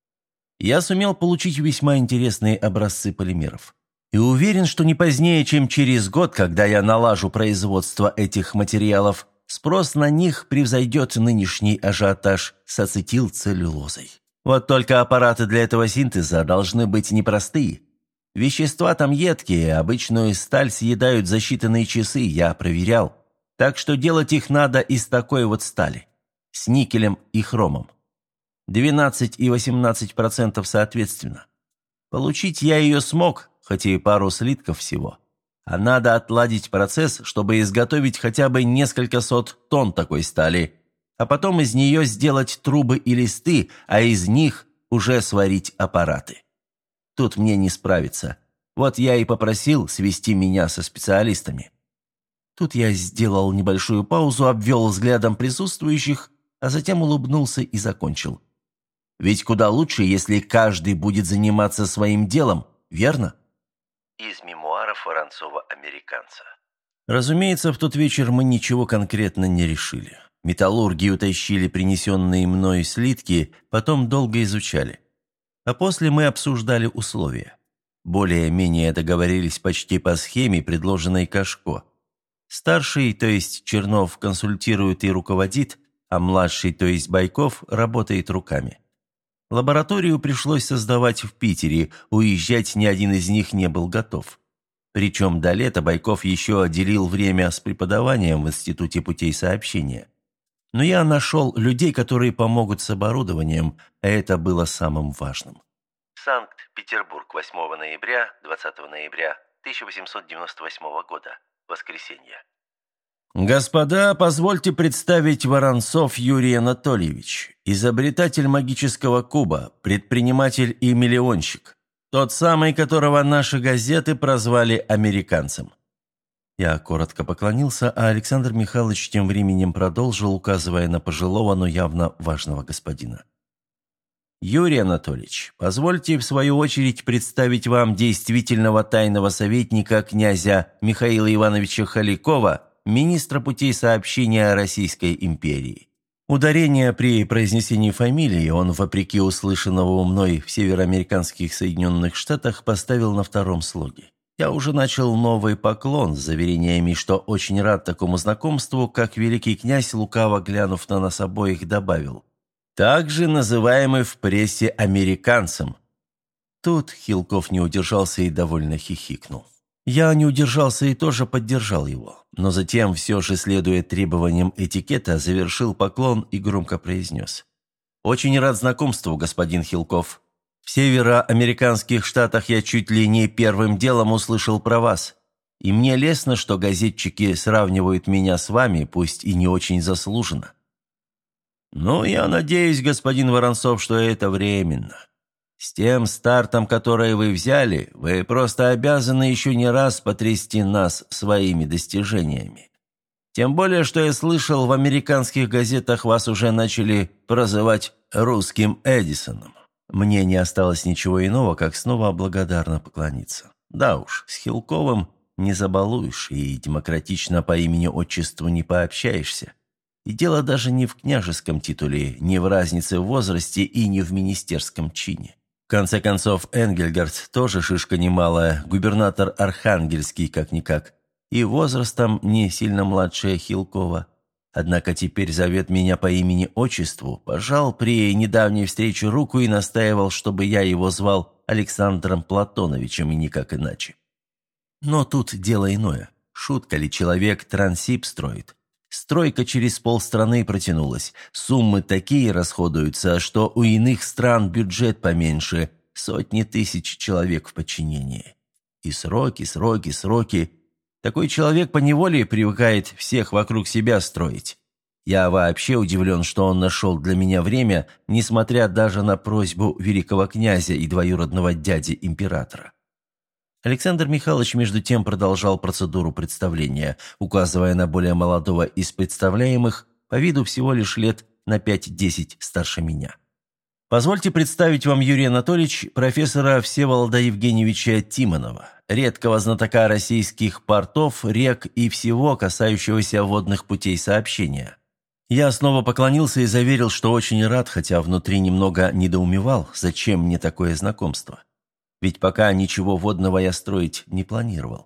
Я сумел получить весьма интересные образцы полимеров. И уверен, что не позднее, чем через год, когда я налажу производство этих материалов, спрос на них превзойдет нынешний ажиотаж с ацетилцеллюлозой. Вот только аппараты для этого синтеза должны быть непростые. Вещества там едкие, обычную сталь съедают за считанные часы, я проверял. Так что делать их надо из такой вот стали, с никелем и хромом. двенадцать и восемнадцать процентов соответственно. Получить я ее смог, хоть и пару слитков всего. А надо отладить процесс, чтобы изготовить хотя бы несколько сот тонн такой стали, а потом из нее сделать трубы и листы, а из них уже сварить аппараты. Тут мне не справиться. Вот я и попросил свести меня со специалистами. Тут я сделал небольшую паузу, обвел взглядом присутствующих, а затем улыбнулся и закончил. Ведь куда лучше, если каждый будет заниматься своим делом, верно? Из мемуаров Воронцова-американца. Разумеется, в тот вечер мы ничего конкретно не решили. Металлурги утащили принесенные мной слитки, потом долго изучали. А после мы обсуждали условия. Более-менее договорились почти по схеме, предложенной Кашко. Старший, то есть Чернов, консультирует и руководит, а младший, то есть Байков, работает руками. Лабораторию пришлось создавать в Питере, уезжать ни один из них не был готов. Причем до лета Байков еще отделил время с преподаванием в Институте путей сообщения. Но я нашел людей, которые помогут с оборудованием, а это было самым важным. Санкт-Петербург, восьмого ноября, двадцатого ноября тысяча восемьсот девяносто восьмого года. Воскресенье. «Господа, позвольте представить Воронцов Юрий Анатольевич, изобретатель магического куба, предприниматель и миллионщик. Тот самый, которого наши газеты прозвали американцем». Я коротко поклонился, а Александр Михайлович тем временем продолжил, указывая на пожилого, но явно важного господина. «Юрий Анатольевич, позвольте в свою очередь представить вам действительного тайного советника князя Михаила Ивановича Халякова, министра путей сообщения Российской империи». Ударение при произнесении фамилии он, вопреки услышанному мной в североамериканских Соединенных Штатах, поставил на втором слоге. Я уже начал новый поклон с заверениями, что очень рад такому знакомству, как великий князь, лукаво глянув на нас обоих, добавил: «Также называемый в прессе американцем». Тут Хилков не удержался и довольно хихикнул. Я не удержался и тоже поддержал его, но затем, все же следуя требованиям этикета, завершил поклон и громко произнес: «Очень рад знакомству, господин Хилков. В североамериканских штатах я чуть ли не первым делом услышал про вас, и мне лестно, что газетчики сравнивают меня с вами, пусть и не очень заслуженно». «Ну, я надеюсь, господин Воронцов, что это временно. С тем стартом, который вы взяли, вы просто обязаны еще не раз потрясти нас своими достижениями. Тем более, что я слышал, в американских газетах вас уже начали прозывать русским Эдисоном». Мне не осталось ничего иного, как снова благодарно поклониться. Да уж, с Хилковым не забалуешь и демократично по имени-отчеству не пообщаешься. И дело даже не в княжеском титуле, не в разнице в возрасте и не в министерском чине. В конце концов, Энгельгард тоже шишка немалая, губернатор Архангельский как-никак, и возрастом не сильно младшая Хилкова. Однако теперь зовет меня по имени-отчеству, пожал при недавней встрече руку и настаивал, чтобы я его звал Александром Платоновичем и никак иначе. Но тут дело иное. Шутка ли, человек трансип строит? Стройка через полстраны протянулась. Суммы такие расходуются, что у иных стран бюджет поменьше, сотни тысяч человек в подчинении. И сроки, сроки, сроки. Такой человек поневоле привыкает всех вокруг себя строить. Я вообще удивлен, что он нашел для меня время, несмотря даже на просьбу великого князя и двоюродного дяди императора. Александр Михайлович между тем продолжал процедуру представления, указывая на более молодого из представляемых, по виду всего лишь лет на пять-десять старше меня. Позвольте представить вам, Юрий Анатольевич, профессора Всеволода Евгеньевича Тимонова, редкого знатока российских портов, рек и всего, касающегося водных путей сообщения. Я снова поклонился и заверил, что очень рад, хотя внутри немного недоумевал, зачем мне такое знакомство. Ведь пока ничего водного я строить не планировал.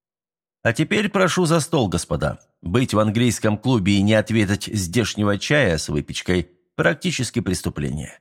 А теперь прошу за стол, господа. Быть в английском клубе и не отведать здешнего чая с выпечкой – практически преступление.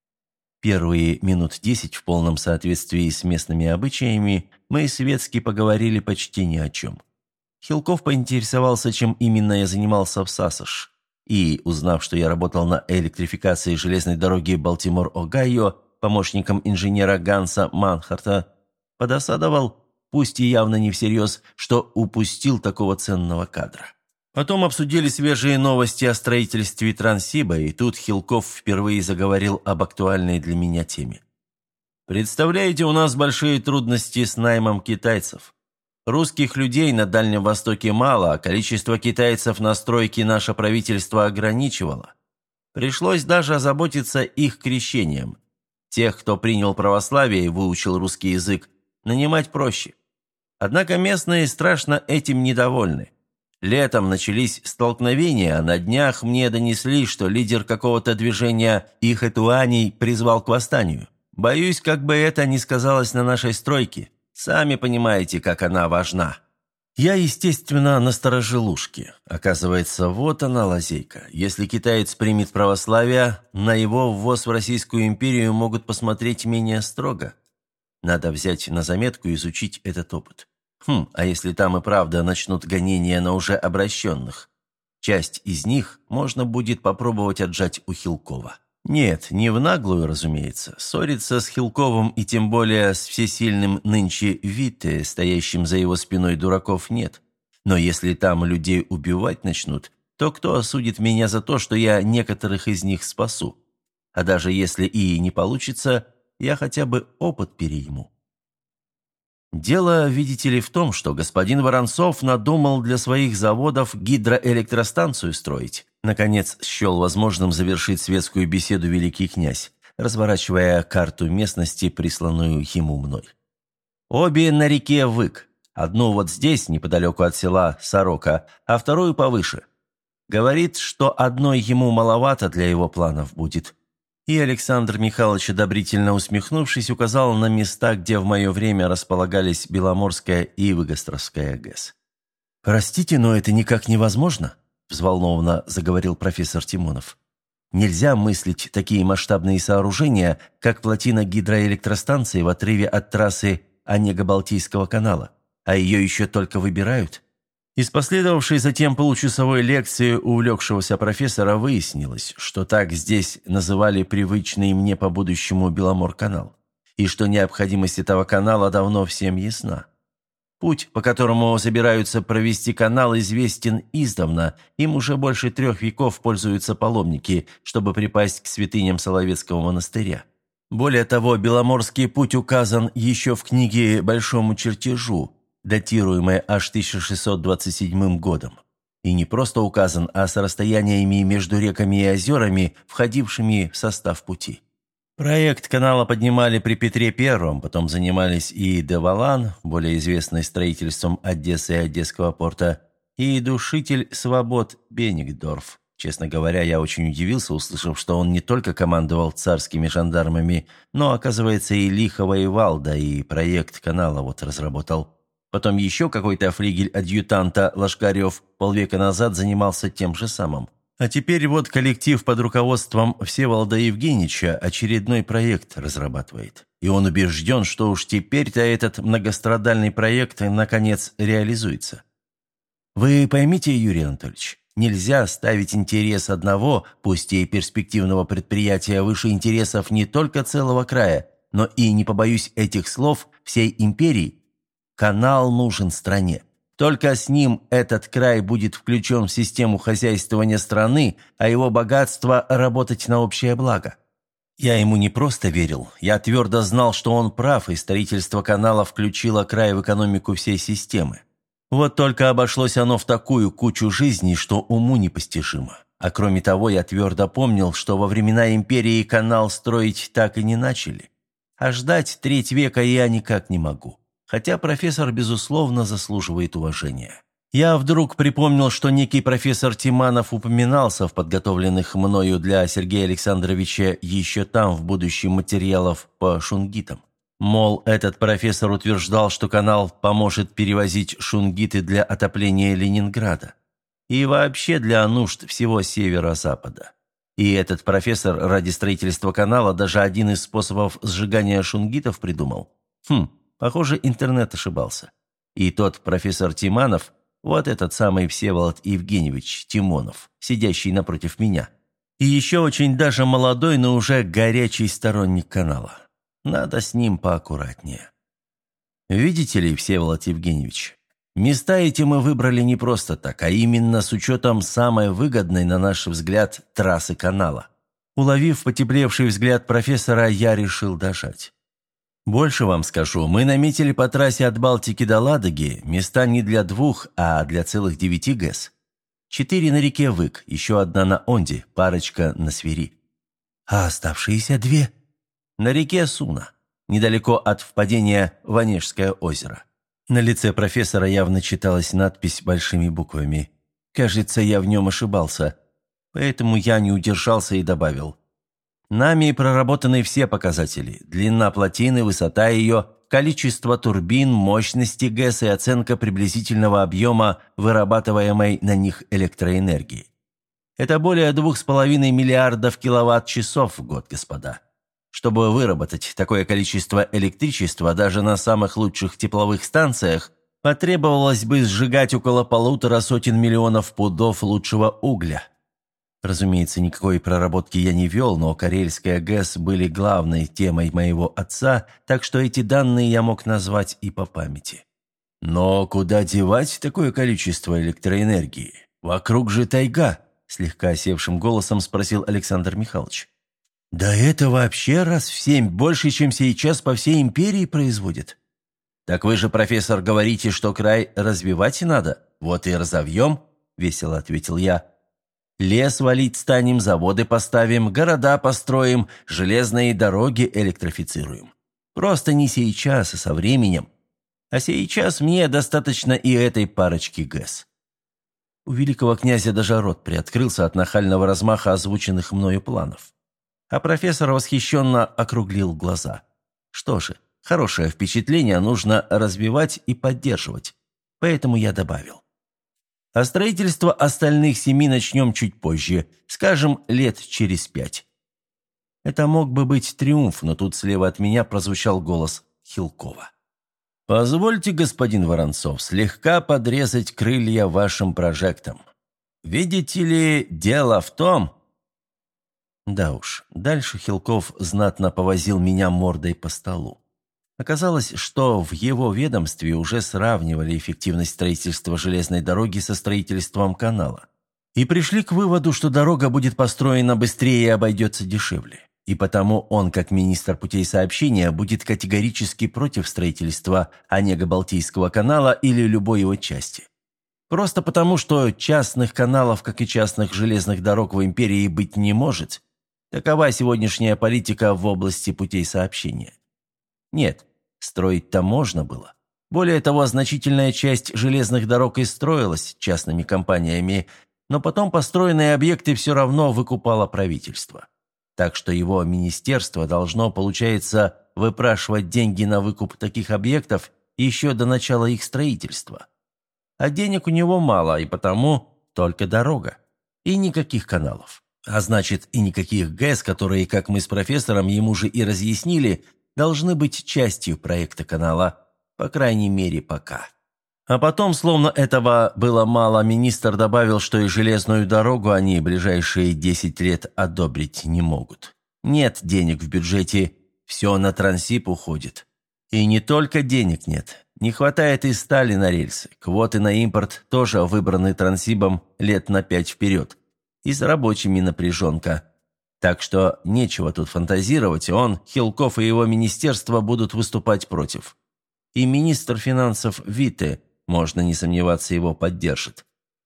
Первые минут десять в полном соответствии с местными обычаями мы светски поговорили почти ни о чем. Хилков поинтересовался, чем именно я занимался в САСШ, и, узнав, что я работал на электрификации железной дороги Балтимор-Огайо помощником инженера Ганса Манхарта, подосадовал, пусть и явно не всерьез, что упустил такого ценного кадра. Потом обсудили свежие новости о строительстве Транссиба, и тут Хилков впервые заговорил об актуальной для меня теме. «Представляете, у нас большие трудности с наймом китайцев. Русских людей на Дальнем Востоке мало, а количество китайцев на стройке наше правительство ограничивало. Пришлось даже озаботиться их крещением. Тех, кто принял православие и выучил русский язык, нанимать проще. Однако местные страшно этим недовольны. Летом начались столкновения, а на днях мне донесли, что лидер какого-то движения Ихэтуаней призвал к восстанию. Боюсь, как бы это ни сказалось на нашей стройке. Сами понимаете, как она важна». Я, естественно, насторожил ушки. Оказывается, вот она лазейка. Если китаец примет православие, на его ввоз в Российскую империю могут посмотреть менее строго. Надо взять на заметку и изучить этот опыт. Хм, а если там и правда начнут гонения на уже обращенных? Часть из них можно будет попробовать отжать у Хилкова. Нет, не в наглую, разумеется. Ссориться с Хилковым и тем более с всесильным нынче Витте, стоящим за его спиной, дураков нет. Но если там людей убивать начнут, то кто осудит меня за то, что я некоторых из них спасу? А даже если и не получится, я хотя бы опыт перейму. Дело, видите ли, в том, что господин Воронцов надумал для своих заводов гидроэлектростанцию строить. Наконец, счел возможным завершить светскую беседу великий князь, разворачивая карту местности, присланную ему мной. Обе на реке Вык. Одну вот здесь, неподалеку от села Сорока, а вторую повыше. Говорит, что одной ему маловато для его планов будет. И Александр Михайлович, одобрительно усмехнувшись, указал на места, где в мое время располагались Беломорская и Выгостровская ГЭС. «Простите, но это никак невозможно», – взволнованно заговорил профессор Тимонов. «Нельзя мыслить такие масштабные сооружения, как плотина гидроэлектростанции в отрыве от трассы Онега-Балтийского канала, а ее еще только выбирают». Из последовавшей затем получасовой лекции увлекшегося профессора выяснилось, что так здесь называли привычный мне по будущему Беломор-канал, и что необходимость этого канала давно всем ясна. Путь, по которому собираются провести канал, известен издавна, им уже больше трех веков пользуются паломники, чтобы припасть к святыням Соловецкого монастыря. Более того, Беломорский путь указан еще в книге «Большому чертежу», датируемая аж тысяча шестьсот двадцать седьмым годом. И не просто указан, а с расстояниями между реками и озерами, входившими в состав пути. Проект канала поднимали при Петре Первом, потом занимались и Девалан, более известный строительством Одессы и Одесского порта, и душитель свобод Бенигдорф. Честно говоря, я очень удивился, услышав, что он не только командовал царскими жандармами, но, оказывается, и лихо воевал, да и проект канала вот разработал. Потом еще какой-то флигель адъютанта Лошкарев полвека назад занимался тем же самым. А теперь вот коллектив под руководством Всеволода Евгеньевича очередной проект разрабатывает. И он убежден, что уж теперь-то этот многострадальный проект наконец реализуется. Вы поймите, Юрий Анатольевич, нельзя ставить интерес одного, пусть и перспективного предприятия, выше интересов не только целого края, но и, не побоюсь этих слов, всей империи. Канал нужен стране. Только с ним этот край будет включен в систему хозяйствования страны, а его богатство работать на общее благо. Я ему не просто верил, я твердо знал, что он прав, и строительство канала включило край в экономику всей системы. Вот только обошлось оно в такую кучу жизней, что уму непостижимо. А кроме того, я твердо помнил, что во времена империи канал строить так и не начали. А ждать треть века я никак не могу. Хотя профессор, безусловно, заслуживает уважения. Я вдруг припомнил, что некий профессор Тиманов упоминался в подготовленных мною для Сергея Александровича еще там в будущем материалов по шунгитам. Мол, этот профессор утверждал, что канал поможет перевозить шунгиты для отопления Ленинграда. И вообще для нужд всего северо-запада. И этот профессор ради строительства канала даже один из способов сжигания шунгитов придумал. Хм, похоже, интернет ошибался. И тот профессор Тиманов, вот этот самый Всеволод Евгеньевич Тимонов, сидящий напротив меня. И еще очень даже молодой, но уже горячий сторонник канала. Надо с ним поаккуратнее. Видите ли, Всеволод Евгеньевич, места эти мы выбрали не просто так, а именно с учетом самой выгодной, на наш взгляд, трассы канала. Уловив потеплевший взгляд профессора, я решил дожать. Больше вам скажу, мы наметили по трассе от Балтики до Ладоги места не для двух, а для целых девяти ГЭС. Четыре на реке Вык, еще одна на Онде, парочка на Свири. А оставшиеся две? На реке Суна, недалеко от впадения в Онежское озеро. На лице профессора явно читалась надпись большими буквами. Кажется, я в нем ошибался, поэтому я не удержался и добавил. Нами проработаны все показатели: длина плотины, высота ее, количество турбин, мощности ГЭС и оценка приблизительного объема вырабатываемой на них электроэнергии. Это более двух с половиной миллиардов киловатт-часов в год, господа. Чтобы выработать такое количество электричества даже на самых лучших тепловых станциях, потребовалось бы сжигать около полутора сотен миллионов пудов лучшего угля. Разумеется, никакой проработки я не вел, но Карельская ГЭС были главной темой моего отца, так что эти данные я мог назвать и по памяти. Но куда девать такое количество электроэнергии? Вокруг же тайга, слегка осевшим голосом спросил Александр Михайлович. Да это вообще раз в семь больше, чем сейчас по всей империи производит. Так вы же, профессор, говорите, что край развивать надо, вот и разовьем, весело ответил я. Лес валить станем, заводы поставим, города построим, железные дороги электрифицируем. Просто не сейчас, а со временем. А сейчас мне достаточно и этой парочки ГЭС. У великого князя даже рот приоткрылся от нахального размаха озвученных мною планов. А профессор восхищенно округлил глаза. Что же, хорошее впечатление нужно развивать и поддерживать. Поэтому я добавил. А строительство остальных семи начнем чуть позже, скажем, лет через пять. Это мог бы быть триумф, но тут слева от меня прозвучал голос Хилкова. «Позвольте, господин Воронцов, слегка подрезать крылья вашим прожектам. Видите ли, дело в том...» Да уж, дальше Хилков знатно повозил меня мордой по столу. Оказалось, что в его ведомстве уже сравнивали эффективность строительства железной дороги со строительством канала. И пришли к выводу, что дорога будет построена быстрее и обойдется дешевле. И потому он, как министр путей сообщения, будет категорически против строительства Онего-Балтийского канала или любой его части. Просто потому, что частных каналов, как и частных железных дорог в империи быть не может. Такова сегодняшняя политика в области путей сообщения. Нет, строить-то можно было. Более того, значительная часть железных дорог и строилась частными компаниями, но потом построенные объекты все равно выкупало правительство. Так что его министерство должно, получается, выпрашивать деньги на выкуп таких объектов еще до начала их строительства. А денег у него мало, и потому только дорога. И никаких каналов. А значит, и никаких ГЭС, которые, как мы с профессором ему же и разъяснили, должны быть частью проекта канала, по крайней мере, пока. А потом, словно этого было мало, министр добавил, что и железную дорогу они ближайшие десять лет одобрить не могут. Нет денег в бюджете, все на Трансип уходит. И не только денег нет, не хватает и стали на рельсы. Квоты на импорт тоже выбраны Трансибом лет на пять вперед. И с рабочими напряженка. Так что нечего тут фантазировать, он, Хилков и его министерство будут выступать против. И министр финансов Витте, можно не сомневаться, его поддержит.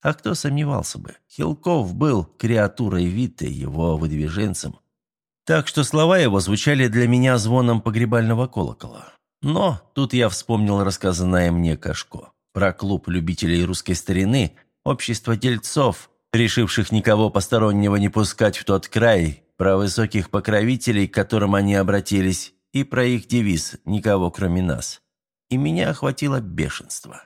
А кто сомневался бы? Хилков был креатурой Витте, его выдвиженцем. Так что слова его звучали для меня звоном погребального колокола. Но тут я вспомнил рассказанное мне Кашко про клуб любителей русской старины, общество дельцов, решивших никого постороннего не пускать в тот край, про высоких покровителей, к которым они обратились, и про их девиз «Никого, кроме нас». И меня охватило бешенство.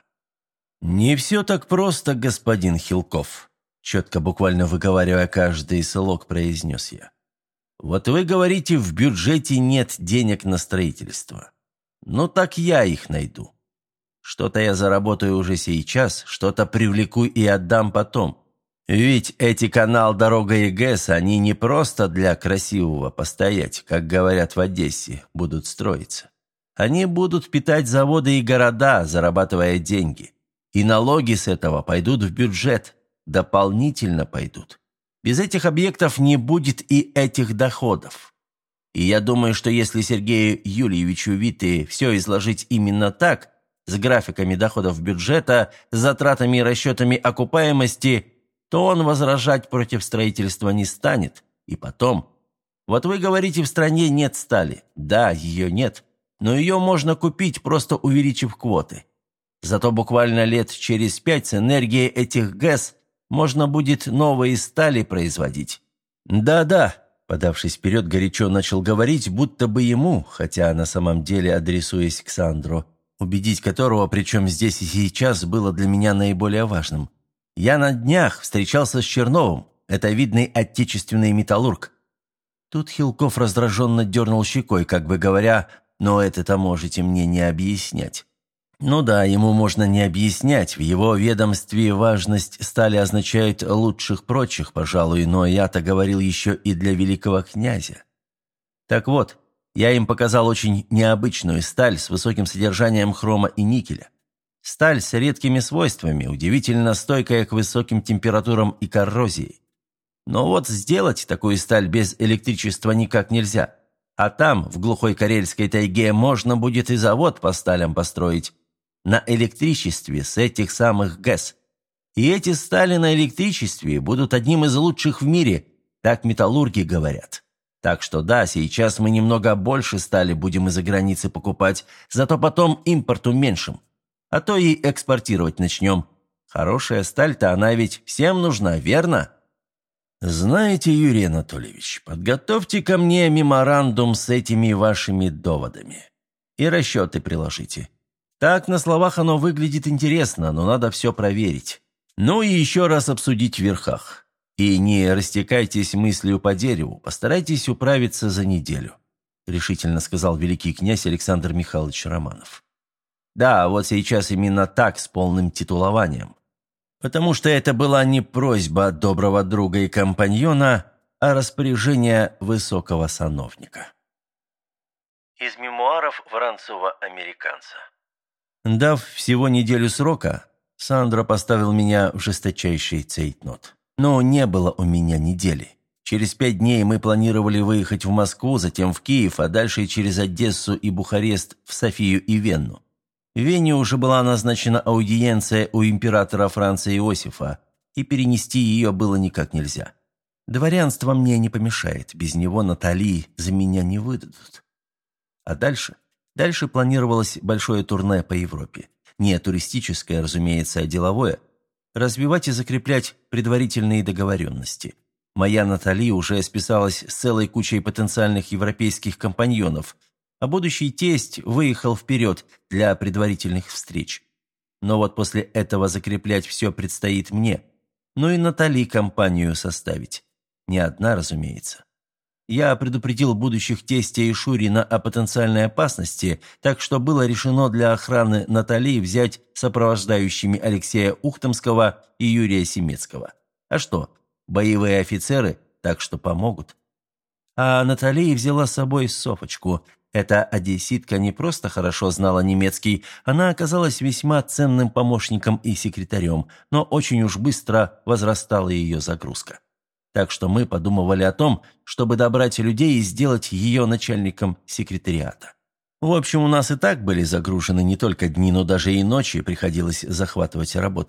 «Не все так просто, господин Хилков», – четко, буквально выговаривая каждый слог, произнес я. «Вот вы говорите, в бюджете нет денег на строительство. Ну так я их найду. Что-то я заработаю уже сейчас, что-то привлеку и отдам потом. Ведь эти канал, дорога и ГЭС, они не просто для красивого постоять, как говорят в Одессе, будут строиться. Они будут питать заводы и города, зарабатывая деньги. И налоги с этого пойдут в бюджет, дополнительно пойдут. Без этих объектов не будет и этих доходов. И я думаю, что если Сергею Юльевичу Витте все изложить именно так, с графиками доходов бюджета, с затратами и расчетами окупаемости, то он возражать против строительства не станет. И потом, вот вы говорите, в стране нет стали. Да, ее нет, но ее можно купить, просто увеличив квоты. Зато буквально лет через пять с энергией этих ГЭС можно будет новые стали производить. Да-да, подавшись вперед, горячо начал говорить, будто бы ему, хотя на самом деле адресуясь к Сандру, убедить которого, причем здесь и сейчас, было для меня наиболее важным. Я на днях встречался с Черновым, это видный отечественный металлург. Тут Хилков раздраженно дернул щекой, как бы говоря, но это-то можете мне не объяснять. Ну да, ему можно не объяснять, в его ведомстве важность стали означает лучших прочих, пожалуй, но я-то говорил еще и для великого князя. Так вот, я им показал очень необычную сталь с высоким содержанием хрома и никеля. Сталь с редкими свойствами, удивительно стойкая к высоким температурам и коррозии. Но вот сделать такую сталь без электричества никак нельзя. А там, в глухой карельской тайге, можно будет и завод по сталям построить. На электричестве с этих самых ГЭС. И эти стали на электричестве будут одним из лучших в мире, так металлурги говорят. Так что да, сейчас мы немного больше стали будем из-за границы покупать, зато потом импорт уменьшим. А то и экспортировать начнем. Хорошая сталь-то, она ведь всем нужна, верно? Знаете, Юрий Анатольевич, подготовьте ко мне меморандум с этими вашими доводами. И расчеты приложите. Так на словах оно выглядит интересно, но надо все проверить. Ну и еще раз обсудить в верхах. И не растекайтесь мыслью по дереву, постарайтесь управиться за неделю», решительно сказал великий князь Александр Михайлович Романов. Да, вот сейчас именно так, с полным титулованием. Потому что это была не просьба доброго друга и компаньона, а распоряжение высокого сановника. Из мемуаров Воронцова-американца. Дав всего неделю срока, Сандро поставил меня в жесточайший цейтнот. Но не было у меня недели. Через пять дней мы планировали выехать в Москву, затем в Киев, а дальше через Одессу и Бухарест в Софию и Венну. В Вене уже была назначена аудиенция у императора Франца Иосифа, и перенести ее было никак нельзя. Дворянство мне не помешает, без него Натали за меня не выдадут. А дальше? Дальше планировалось большое турне по Европе. Не туристическое, разумеется, а деловое. Развивать и закреплять предварительные договоренности. Моя Натали уже списалась с целой кучей потенциальных европейских компаньонов, а будущий тесть выехал вперед для предварительных встреч. Но вот после этого закреплять все предстоит мне. Ну и Натали компанию составить. Не одна, разумеется. Я предупредил будущих тестя и Шурина о потенциальной опасности, так что было решено для охраны Натали взять сопровождающими Алексея Ухтомского и Юрия Семецкого. А что, боевые офицеры, так что помогут. А Натали взяла с собой Софочку. Эта одесситка не просто хорошо знала немецкий, она оказалась весьма ценным помощником и секретарем, но очень уж быстро возрастала ее загрузка. Так что мы подумывали о том, чтобы добрать людей и сделать ее начальником секретариата. В общем, у нас и так были загружены не только дни, но даже и ночи приходилось захватывать работой.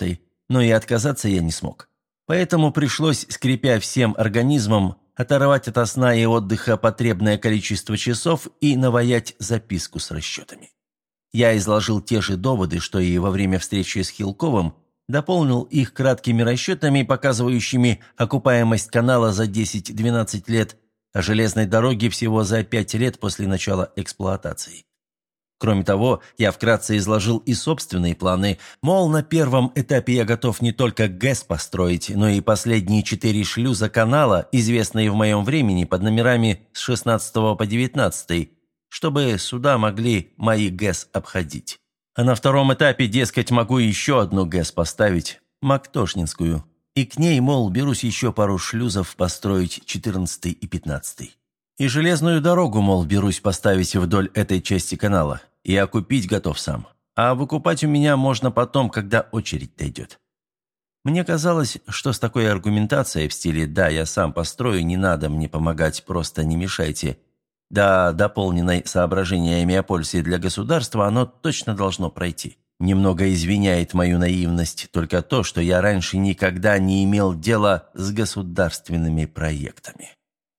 но и отказаться я не смог. Поэтому пришлось, скрипя всем организмом, оторвать от сна и отдыха потребное количество часов и наваять записку с расчетами. Я изложил те же доводы, что и во время встречи с Хилковым, дополнил их краткими расчетами, показывающими окупаемость канала за десять-двенадцать лет, а железной дороги всего за пять лет после начала эксплуатации. Кроме того, я вкратце изложил и собственные планы, мол, на первом этапе я готов не только ГЭС построить, но и последние четыре шлюза канала, известные в моем времени под номерами с шестнадцатого по девятнадцатый, чтобы суда могли мои ГЭС обходить. А на втором этапе, дескать, могу еще одну ГЭС поставить, Мактошнинскую, и к ней, мол, берусь еще пару шлюзов построить четырнадцатый и пятнадцатый. И железную дорогу, мол, берусь поставить вдоль этой части канала, и окупить готов сам. А выкупать у меня можно потом, когда очередь дойдет. Мне казалось, что с такой аргументацией в стиле «да, я сам построю, не надо мне помогать, просто не мешайте», да, дополненной соображениями о пользе для государства, оно точно должно пройти. Немного извиняет мою наивность только то, что я раньше никогда не имел дела с государственными проектами.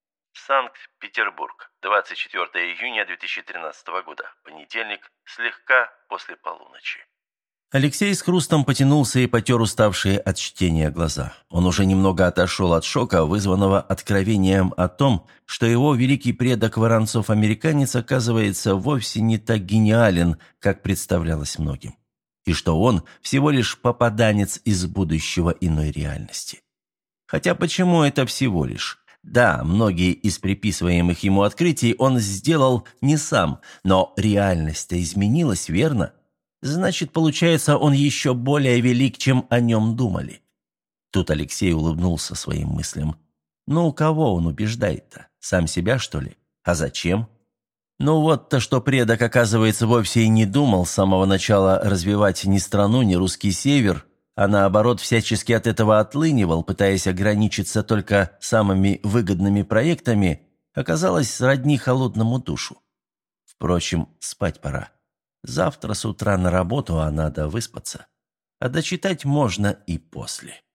Санкт-Петербург, двадцать четвёртого июня две тысячи тринадцатого года, понедельник, слегка после полуночи. Алексей с хрустом потянулся и потер уставшие от чтения глаза. Он уже немного отошел от шока, вызванного откровением о том, что его великий предок Воронцов-американец оказывается вовсе не так гениален, как представлялось многим, и что он всего лишь попаданец из будущего иной реальности. Хотя почему это всего лишь? Да, многие из приписываемых ему открытий он сделал не сам, но реальность-то изменилась, верно? Значит, получается, он еще более велик, чем о нем думали. Тут Алексей улыбнулся своим мыслям. Ну, кого он убеждает-то? Сам себя, что ли? А зачем? Ну вот-то, что предок, оказывается, вовсе и не думал с самого начала развивать ни страну, ни русский север, а наоборот всячески от этого отлынивал, пытаясь ограничиться только самыми выгодными проектами, оказалось сродни холодному душу. Впрочем, спать пора. Завтра с утра на работу, а надо выспаться. А дочитать можно и после.